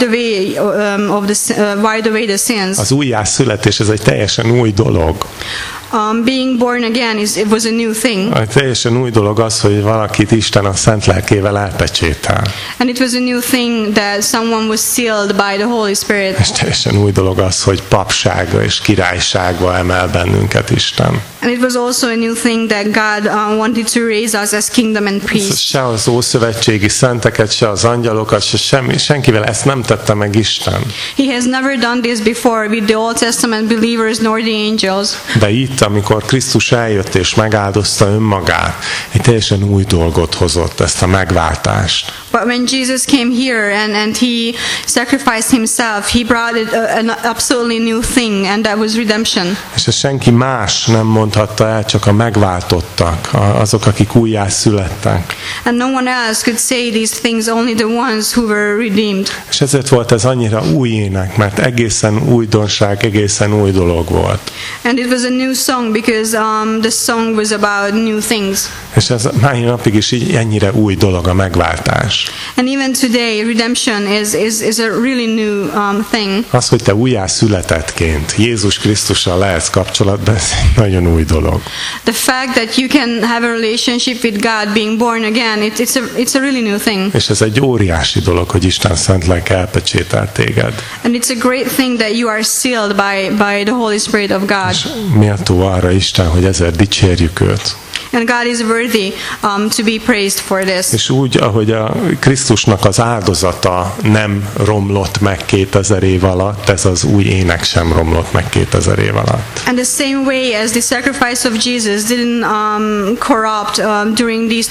away the sins. Az újjászületés, ez egy teljesen új dolog. Being born again it was a new thing. Egy teljesen új dolog az, hogy valakit Isten a Szent Lelkével elpecsétel. And it was a new thing that someone was sealed by the Holy Spirit. És teljesen új dolog az, hogy papsága és királyságba emel bennünket Isten. And it was also a new thing that God wanted to raise us as kingdom and priests. Se az ószövetségi szenteket, se az angyalokat, se senkivel ezt nem tette meg Isten. He has never done this before with the Old Testament believers nor the angels. De itt, amikor Krisztus eljött és megáldozta önmagát, egy teljesen új dolgot hozott, ezt a megváltást. But when Jesus came here and He sacrificed Himself, He brought an absolutely new thing, and that was redemption. És ezt senki más nem mondhatta el, csak a megváltottak, azok, akik újjászülettek. And no one else could say these things, only the ones who were redeemed. És ezért volt ez annyira új ének, mert egészen újdonság, egészen új dolog volt. And it was a new song because the song was about new things. És ez mai napig is így ennyire új dolog a megváltás. And even today, redemption is a really new thing. Az, hogy te újjászületettként Jézus Krisztussal lehetsz kapcsolatban, ez egy nagyon új dolog. The fact that you can have a relationship with God, being born again, it's a really new thing. És ez egy óriási dolog, hogy Isten szent lelke elpecsételt téged. And it's a great thing that you are sealed by the Holy Spirit of God. És méltó arra Isten, hogy ezért dicsérjük őt. And God is worthy to be praised for this. És úgy, ahogy a Krisztusnak az áldozata nem romlott meg 2000 év alatt, ez az új ének sem romlott meg 2000 év alatt. And the same way as the sacrifice of Jesus didn't corrupt during these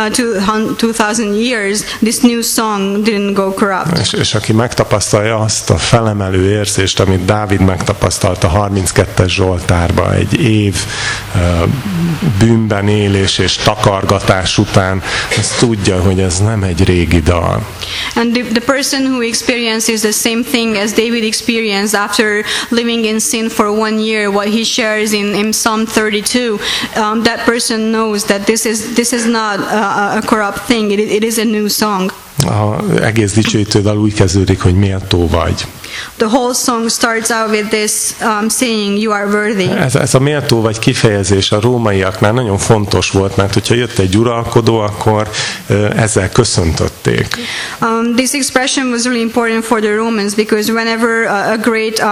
2000 years, this new song didn't go corrupt. És aki megtapasztalja azt a felemelő érzést, amit Dávid megtapasztalt a 32-es Zsoltárban, egy év bűnben élés és takargatás után, az tudja, hogy ez nem egy régi dal. And the person who experiences the same thing as David experienced after living in sin for 1 year, what he shares in Psalm 32, that person knows that this is not a corrupt thing. It is a new song. Az egész dicsőítő dal úgy kezdődik, hogy méltó vagy. The whole song starts out with this saying, "You are worthy." Ez a méltó vagy kifejezés a rómaiaknál nagyon fontos volt, mert hogyha jött egy uralkodó, akkor ezzel köszöntötték. This expression was really important for the Romans because whenever a great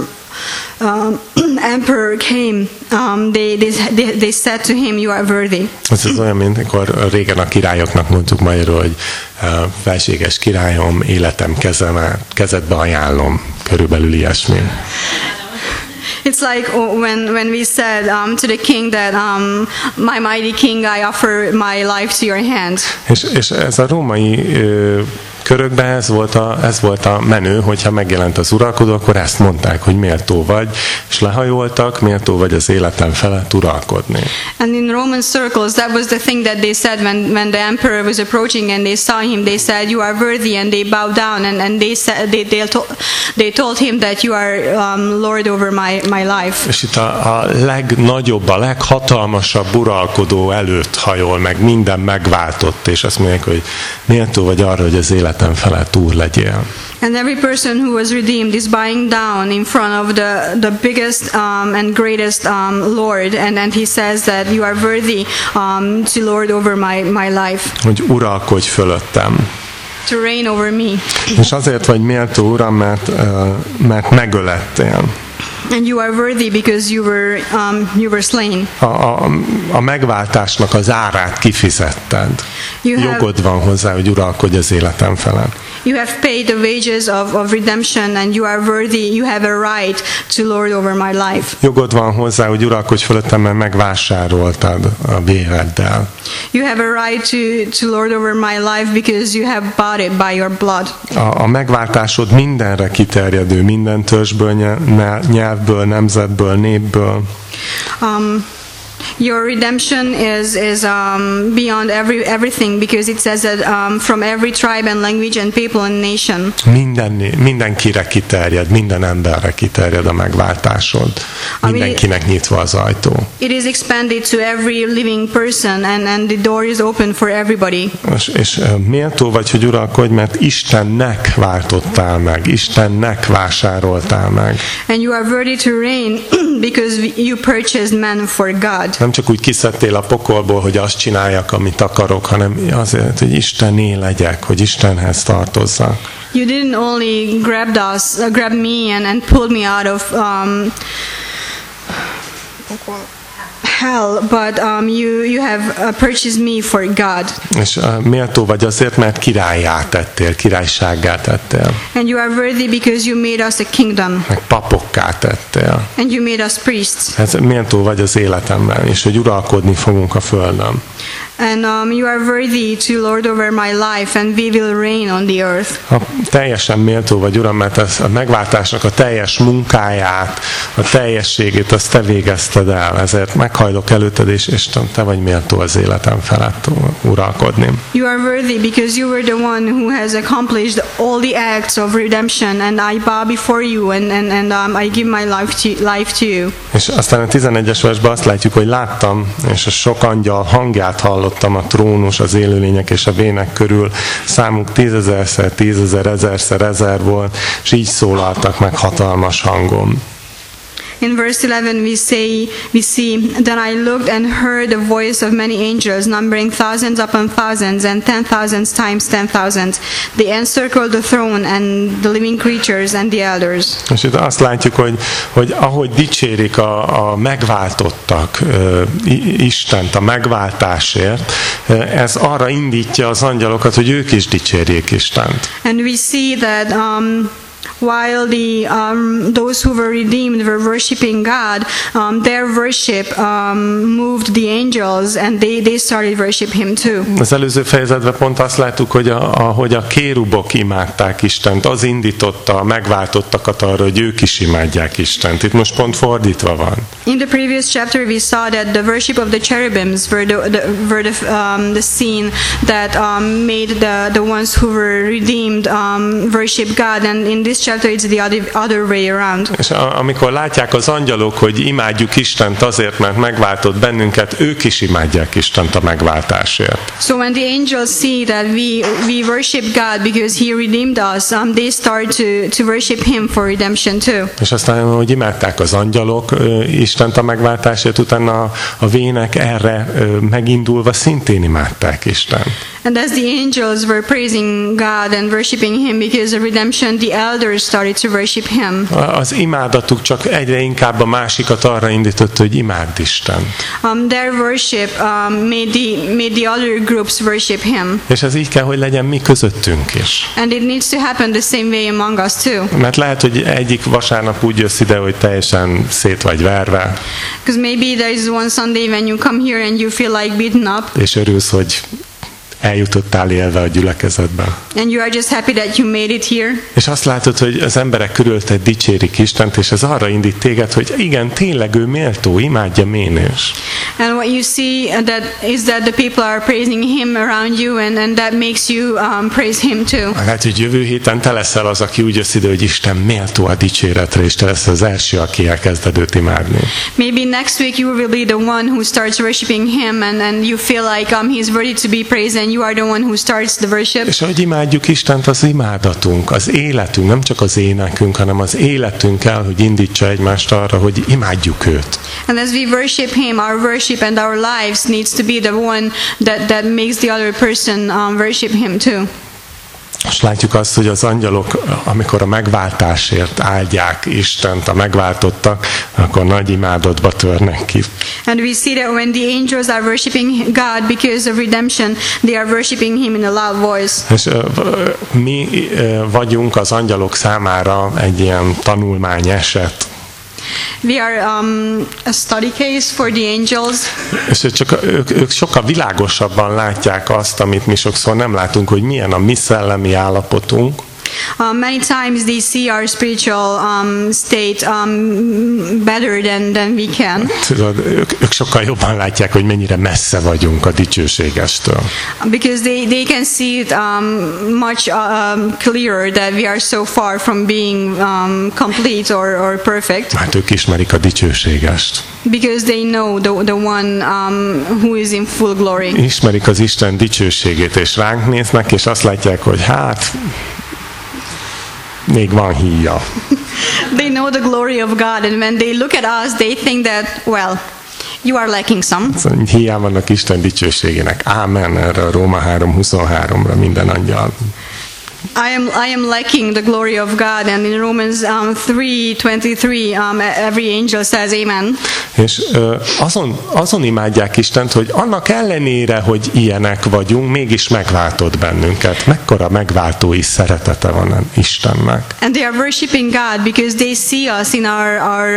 emperor came, they said to him, "You are worthy." Ez olyan, mint amikor régen a királyoknak mondtuk magyarul, hogy felséges királyom, életem kezedbe ajánlom, körülbelül ilyesmi. It's like when we said to the king that my mighty king, I offer my life to your hand. És ez a római körökben ez volt a menő, hogyha megjelent az uralkodó, akkor ezt mondták, hogy méltó vagy, és lehajoltak, méltó vagy az életem felett uralkodni. And in Roman circles, that was the thing that they said when the emperor was approaching and they saw him. They said, "You are worthy," and they bowed down and they told him that you are Lord over my life. És itt a legnagyobb, a leghatalmasabb uralkodó előtt hajol meg, minden megváltott, és azt mondják, hogy méltó vagy arra, hogy az életem felett úr legyél. And every person who was redeemed is bowing down in front of the biggest and greatest Lord, and he says that you are worthy to lord over my life. Hogy uralkodj fölöttem. To reign over me. És azért vagy méltó, Uram, mert megölettél. And you are worthy because you were slain. A megváltásnak az árát kifizetted. Jogod van hozzá, hogy uralkodj az életem felett. You have paid the wages of redemption, and you are worthy. You have a right to lord over my life. Jogod van hozzá, hogy uralkodj fölöttem, mert megvásároltad a véreddel. You have a right to lord over my life because you have bought it by your blood. A megváltásod mindenre kiterjedő, minden törzsből, nyelvből, nemzetből, népből. Your redemption is beyond everything because it says that from every tribe and language and people and nation. Mindenkire kiterjed, minden emberre kiterjed a megváltásod. Mindenkinek nyitva az ajtó. It is expanded to every living person and the door is open for everybody. És méltó vagy, hogy uralkodj, mert Istennek váltottál meg, Istennek vásároltál meg. And you are worthy to reign because you purchased man for God. Nem csak úgy kiszedtél a pokolból, hogy azt csináljak, amit akarok, hanem azért, hogy Istené legyek, hogy Istenhez tartozzak. You didn't only grab me and pulled me out of hell, but you have purchased me for God. És méltó vagy azért, mert királlyá tettél, királysággá tettél. And you are worthy because you made us a kingdom. Meg papokká tettél. And you made us priests. Ez méltó vagy az életemben, és hogy uralkodni fogunk a földön. And you are worthy to lord over my life, and we will reign on the earth. Teljesen méltó vagy, Uram, mert ez a megváltásnak a teljes munkáját, a teljességét, azt te végezted el. Ezért meghajlok előtted, és Isten, te vagy méltó az életem felett uralkodni. You are worthy because you were the one who has accomplished all the acts of redemption, and I bow before you, and I give my life to you. És aztán a 11-es versben azt látjuk, hogy láttam, és a sok angyal hangját hallottam a trónus, az élőlények és a vének körül. Számuk 10,000-szer, 10,000, 1000-szer 1000 volt, és így szólaltak meg hatalmas hangon. In verse 11 we see, then I looked and heard the voice of many angels, numbering thousands upon thousands and 10,000 times 10,000. They encircled the throne and the living creatures and the elders. És itt azt látjuk, hogy ahogy dicsérik a megváltottak Istent a megváltásért, ez arra indítja az angyalokat, hogy ők is dicsérjék Istent. And we see that while those who were redeemed were worshiping God, their worship moved the angels, and they started worship Him too. Az előző fejezetben pont azt láttuk, hogy a kérubok imádták Istent, az indította a megváltottakat arra, hogy ők is imádják Istent. Itt most pont fordítva van. In the previous chapter we saw that the worship of the cherubims were the scene that made the ones who were redeemed worship God, and in this this chapter it's the other way around. És amikor látják az angyalok, hogy imádjuk Istent azért, mert megváltott bennünket, ők is imádják Istent a megváltásért. So when the angels see that we worship God because He redeemed us, they start to worship Him for redemption too. És aztán, hogy imádták az angyalok Istent a megváltásért, utána a vének erre megindulva szintén imádták Istent. And as the angels were praising God and worshiping Him because of redemption, the elders started to worship Him. Az imádatuk csak egyre inkább a másikat arra indított, hogy imádd Istent. Their worship made the other groups worship Him. És ez így kell, hogy legyen mi közöttünk is. And it needs to happen the same way among us too. Mert lehet, hogy egyik vasárnap úgy jössz ide, hogy teljesen szét vagy verve. Because maybe there is one Sunday when you come here and you feel like beaten up. És örülsz, hogy eljutottál élve a gyülekezetben. And you are just happy that you made it here. És azt látod, hogy az emberek körülötted dicsérik Istent, és ez arra indít téged, hogy igen, tényleg ő méltó, imádjam én is. And what you see that the people are praising Him around you, and that makes you praise Him too. Hát, hogy jövő héten te leszel az, aki úgy jössz ide, hogy Isten méltó a dicséretre, és te leszel az első, aki elkezded őt imádni. Maybe next week you will be the one who starts worshiping Him, and you feel like He's worthy to be praised, and you are the one who starts the worship. És ahogy imádjuk Istent, az imádatunk, az életünk, nem csak az énekünk, hanem az életünk kell, hogy indítsa egymást arra, hogy imádjuk őt. And as we worship Him, our worship and our lives needs to be the one that makes the other person worship Him too. És látjuk azt, hogy az angyalok, amikor a megváltásért áldják Istent, a megváltottak, akkor nagy imádatba törnek ki. And we see that when the angels are worshiping God because of redemption, they are worshiping Him in a loud voice. És mi vagyunk az angyalok számára egy ilyen tanulmány eset. We are a study case for the angels. És ők sokkal világosabban látják azt, amit mi sokszor nem látunk, hogy milyen a mi szellemi állapotunk. Many times they see our spiritual state better than we can. Tudod, ők sokkal jobban látják, hogy mennyire messze vagyunk a dicsőségestől. Because they can see it much clearer that we are so far from being complete or perfect. Hát ők ismerik a dicsőségest. Because they know the one who is in full glory. Ismerik az Isten dicsőségét, és ránk néznek, és azt látják, hogy hát még van híja. They know the glory of God, and when they look at us, they think that, well, you are lacking some. Szóval hiány vannak Isten dicsőségének. Ámen, erre a Róma 3:23-ra minden angyal. I am lacking the glory of God, and in Romans 3:23, every angel says amen. És azon imádják Istent, hogy annak ellenére, hogy ilyenek vagyunk, mégis megváltott bennünket. Mekkora megváltói szeretete van Istennek. And they are worshiping God because they see us in our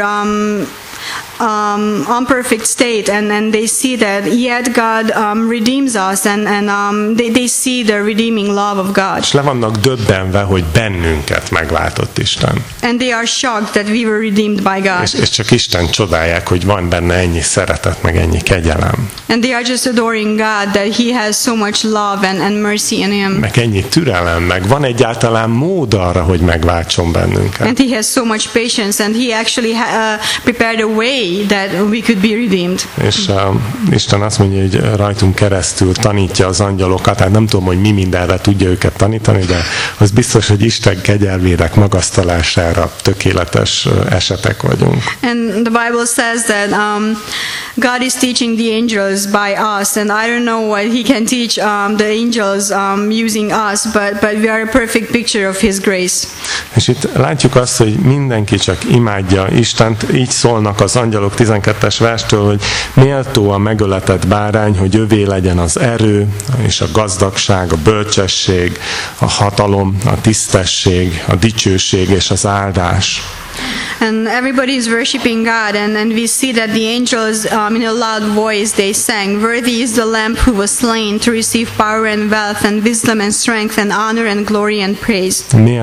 unperfect state, and they see that yet God redeems us, and they see the redeeming love of God. És le vannak döbbenve, hogy bennünket megváltott Isten. And they are shocked that we were redeemed by God. És csak Isten csodálják, hogy van benne ennyi szeretet, meg ennyi kegyelem. And they are just adoring God that He has so much love and mercy in Him. Meg ennyi türelem, meg van egyáltalán mód arra, hogy megváltson bennünket. And He has so much patience, and He actually prepared a way that we could be redeemed. És Isten azt mondja, hogy rajtunk keresztül tanítja az angyalokat, hát nem tudom, hogy mi mindenre tudja őket tanítani, de az biztos, hogy Isten kegyelmének magasztalására tökéletes esetek vagyunk. And the Bible says that God is teaching the angels by us, and I don't know what He can teach the angels using us, but we are a perfect picture of His grace. És itt látjuk azt, hogy mindenki csak imádja Istent, így szólnak az angyalok 12-es verstől, hogy méltó a megöletett bárány, hogy övé legyen az erő, és a gazdagság, a bölcsesség, a hatalom, a tisztesség, a dicsőség és az áldás. And everybody is worshiping God, and we see that the angels, in a loud voice, they sang, "Worthy is the Lamb who was slain to receive power and wealth and wisdom and strength and honor and glory and praise."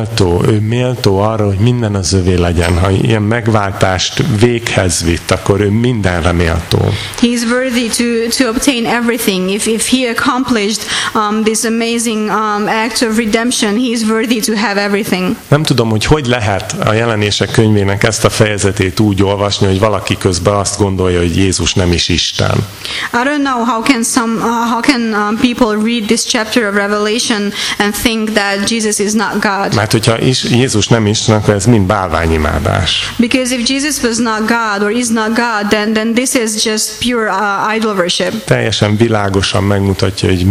Ő méltó arra, hogy minden az övé legyen. Ha ilyen megváltást véghez vitt, akkor ő mindenre méltó. He is worthy to obtain everything. If he accomplished this amazing act of redemption, he is worthy to have everything. Nem tudom, hogy lehet a Jelenések könyvének ezt a fejezetét úgy olvasni, hogy valaki közben azt gondolja, hogy Jézus nem is Isten. I don't know how can people read this chapter of Revelation and think that Jesus is not God. Mert hogyha Jézus nem Isten, akkor ez mind bálványimádás. Because if Jesus was not God or is not God, then this is just pure idol worship. Teljesen világosan megmutatja, hogy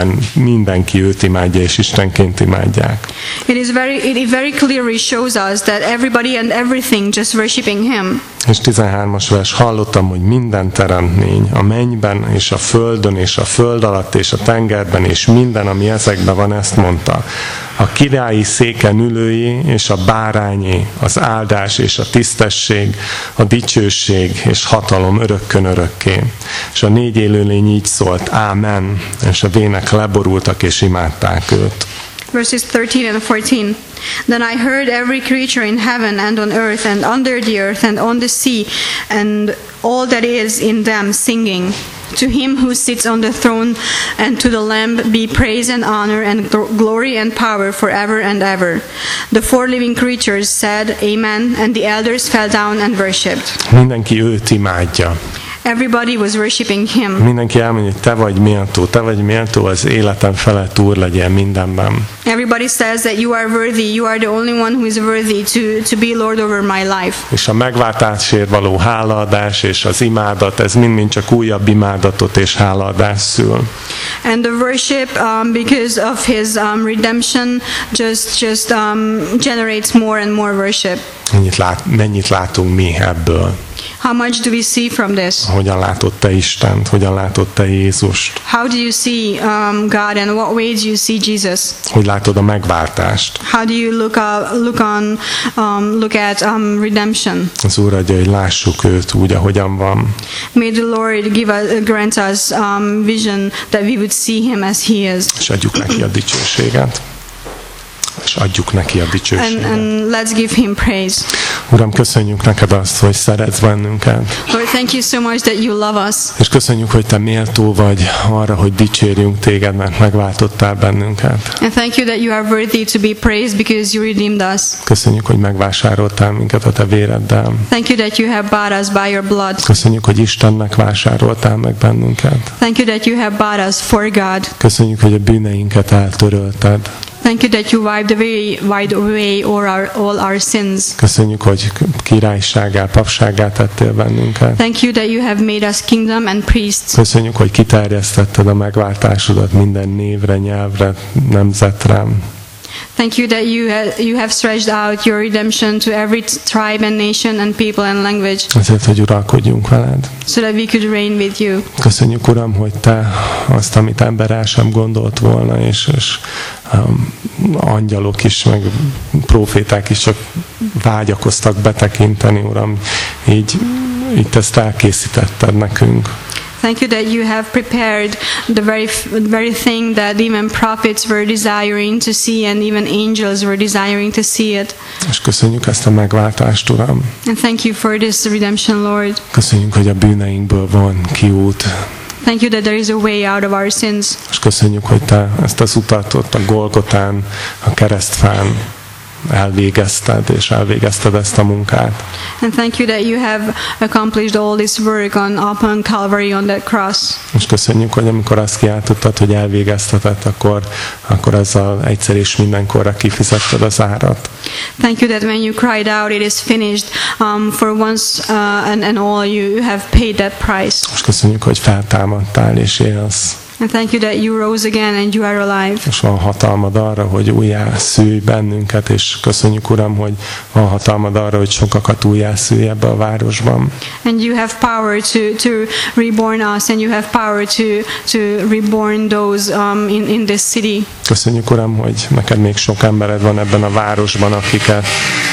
mindenki őt imádja és Istenként imádják. It very clearly shows us that everybody and everything just worshiping him. És 13-as vers, hallottam, hogy minden teremtmény, a mennyben és a földön és a föld alatt és a tengerben és minden, ami ezekben van, ezt mondta. A királyi széken ülői és a bárányé, az áldás és a tisztesség, a dicsőség és hatalom örökkön örökké. És a 4 élőlény így szólt, Ámen, és a vének leborultak és imádták őt. Verses 13 and 14. Then I heard every creature in heaven and on earth and under the earth and on the sea and all that is in them singing, "To him who sits on the throne and to the Lamb be praise and honor and glory and power forever and ever." The 4 living creatures said, Amen, and the elders fell down and worshipped. Mindenki őt imádja. Everybody was worshiping him. Mindenki elmondja, hogy te vagy méltó az életem felett úr legyél mindenben. Everybody says that you are worthy, you are the only one who is worthy to be Lord over my life. És a megváltásért való hálaadás és az imádat, ez mind csak újabb imádatot és hálaadást szül. And the worship, because of his redemption, just generates more and more worship. Mennyit látunk mi ebből? How much do we see from this? Hogyan látod te Istent? Hogyan látod te Jézust? How do you see God, and what way do you see Jesus? Hogy látod a megváltást? How do you look at redemption? Az Úr adja, hogy lássuk őt úgy, ahogyan van. May the Lord grant us vision that we would see him as he is. És adjuk neki a dicsőséget. And let's give him praise. Uram, köszönjük neked azt, hogy szeretsz bennünket. Lord, thank you so much that you love us. És köszönjük, hogy te méltó vagy arra, hogy dicsérjünk téged, mert megváltottál bennünket. And thank you that you are worthy to be praised because you redeemed us. Köszönjük, hogy megvásároltál minket a te véreddel. Thank you that you have bought us by your blood. Köszönjük, hogy Istennek vásároltál meg bennünket. Thank you that you have bought us for God. Köszönjük, hogy a bűneinket eltörölted. Thank you that you wiped away all our sins. Köszönjük, hogy királysággá, papsággá tettél bennünket. Thank you that you have made us kingdom and priests. Köszönjük, hogy kiterjesztetted a megváltásodat minden névre, nyelvre, nemzetre. Thank you that you have stretched out your redemption to every tribe and nation and people and language. Azért, hogy uralkodjunk veled. So that we could reign with you. Köszönjük, Uram, hogy te azt, amit ember el sem gondolt volna, és angyalok is, meg proféták is csak vágyakoztak betekinteni, Uram. Így te ezt elkészítetted nekünk. Thank you that you have prepared the very thing that even prophets were desiring to see, and even angels were desiring to see it. És köszönjük ezt a megváltást, Uram. And thank you for this redemption, Lord. Köszönjük, hogy a bűneinkből van kiút. Thank you that there is a way out of our sins. És köszönjük, hogy te ezt az utat ott a Golgotán, a keresztfán elvégezted, és elvégezted ezt a munkát. And thank you that you have accomplished all this work upon Calvary on that cross. És köszönjük, hogy amikor azt kiáltottad, hogy elvégezteted, akkor azzal egyszer és mindenkorra kifizetted az árat. Thank you that when you cried out, it is finished, for once and all you have paid that price. És köszönjük, hogy feltámadtál és élsz. And thank you that you rose again and you are alive. És van hatalmad arra, hogy újjászülj bennünket, és köszönjük, Uram, hogy van hatalmad arra, hogy sokakat újjászülj ebbe a városban. And you have power to reborn us, and you have power to reborn those in this city. Köszönjük, Uram, hogy neked még sok embered van ebben a városban, akiket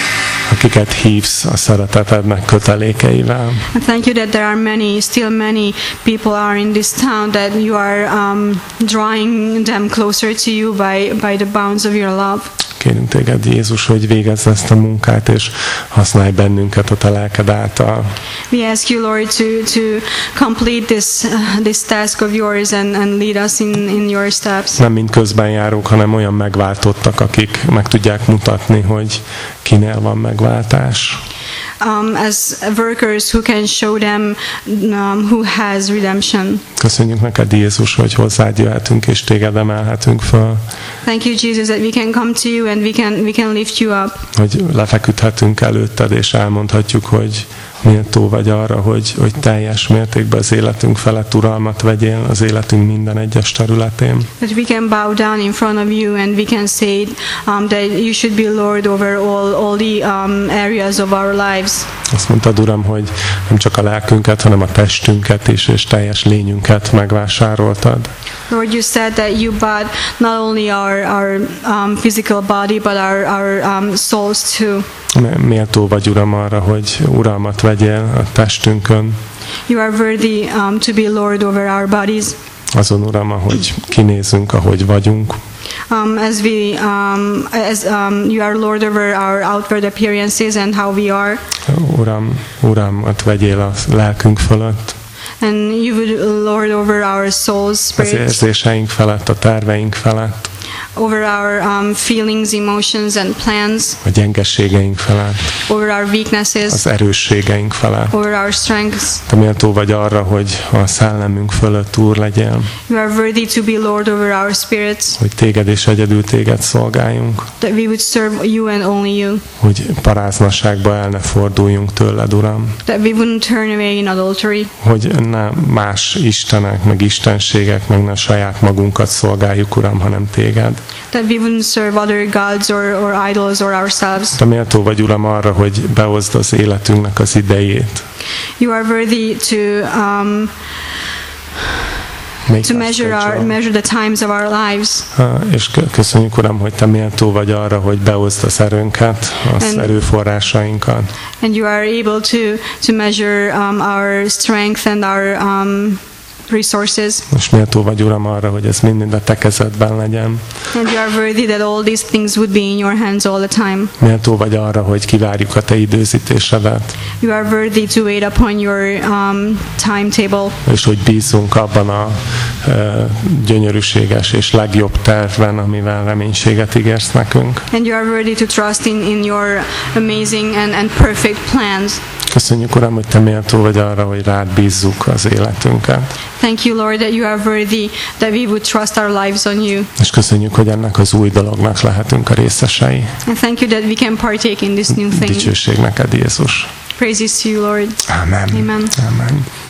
akiket hívsz a szeretetednek kötelékeivel. And thank you that there are still many people are in this town that you are drawing them closer to you by the bounds of your love. Kérünk téged, Jézus, hogy végezz ezt a munkát, és használj bennünket a te lelked által. We ask you, Lord, to complete this task of yours and lead us in your steps. Nem mint közbenjárók, hanem olyan megváltottak, akik meg tudják mutatni, hogy kinél van megváltás. As workers who can show them who has redemption. Köszönjük neked, Jézus, hogy hozzád jöhetünk és téged emelhetünk föl. Thank you, Jesus, that we can come to you and we can lift you up. Hogy lefeküdhetünk előtted és elmondhatjuk, hogy méltó vagy arra, hogy teljes mértékben az életünk felett uralmat vegyél az életünk minden egyes területén. That we can bow down in front of you and we can say that you should be Lord over all the areas of our lives. Azt mondtad, Uram, hogy nem csak a lelkünket, hanem a testünket is, és teljes lényünket megvásároltad. Lord, you said that you bought not only our physical body, but our souls too. Méltó vagy, Uram, arra, hogy uralmat vegyél a testünkön. You are worthy to be Lord over our bodies. Azon, Uram, ahogy kinézünk, ahogy vagyunk. As you are Lord over our outward appearances and how we are. Uram, uralmat vegyél a lelkünk fölött. And you would lord over our souls, spirits. Az érzéseink felett, a terveink felett. Over our feelings, emotions and plans. A gyengességeink felett. Over our weaknesses. Az erősségeink felett. Over our strengths. Te méltó vagy arra, hogy a szellemünk fölött úr legyél. You are worthy to be Lord over our spirits. Hogy téged és egyedül téged szolgáljunk. That we would serve you and only you. Hogy paráznaságba el ne forduljunk tőled, Uram. That we wouldn't turn away in adultery. Hogy ne más istenek, meg istenségek, meg ne saját magunkat szolgáljuk, Uram, hanem téged. That we wouldn't serve other gods or idols or ourselves. Te méltó vagy, Uram, arra, hogy behozd az életünknek az idejét. You are worthy to measure the times of our lives. És köszönjük, Uram, hogy te méltó vagy arra, hogy behozd az erőnket, az erőforrásainkat. And you are able to measure our strength and our resources. És méltó vagy, Uram, arra, hogy ez mind a te kezedben legyen. And you are worthy that all these things would be in your hands all the time. Méltó vagy arra, hogy kivárjuk a te időzítésedet. You are worthy to wait upon your timetable. És hogy bízzunk abban a gyönyörűséges és legjobb tervben, amivel reménységet ígérsz nekünk. And you are worthy to trust in your amazing and perfect plans. Köszönjük, Uram, hogy te méltó vagy arra, hogy rád bízzuk az életünket. Thank you, Lord, that you are worthy, that we would trust our lives on you. És köszönjük, hogy ennek az új dolognak lehetünk a részesei. And thank you that we can partake in this new thing. Dicsőség neked, Jézus. Praises to you, Lord. Amen. Amen. Amen.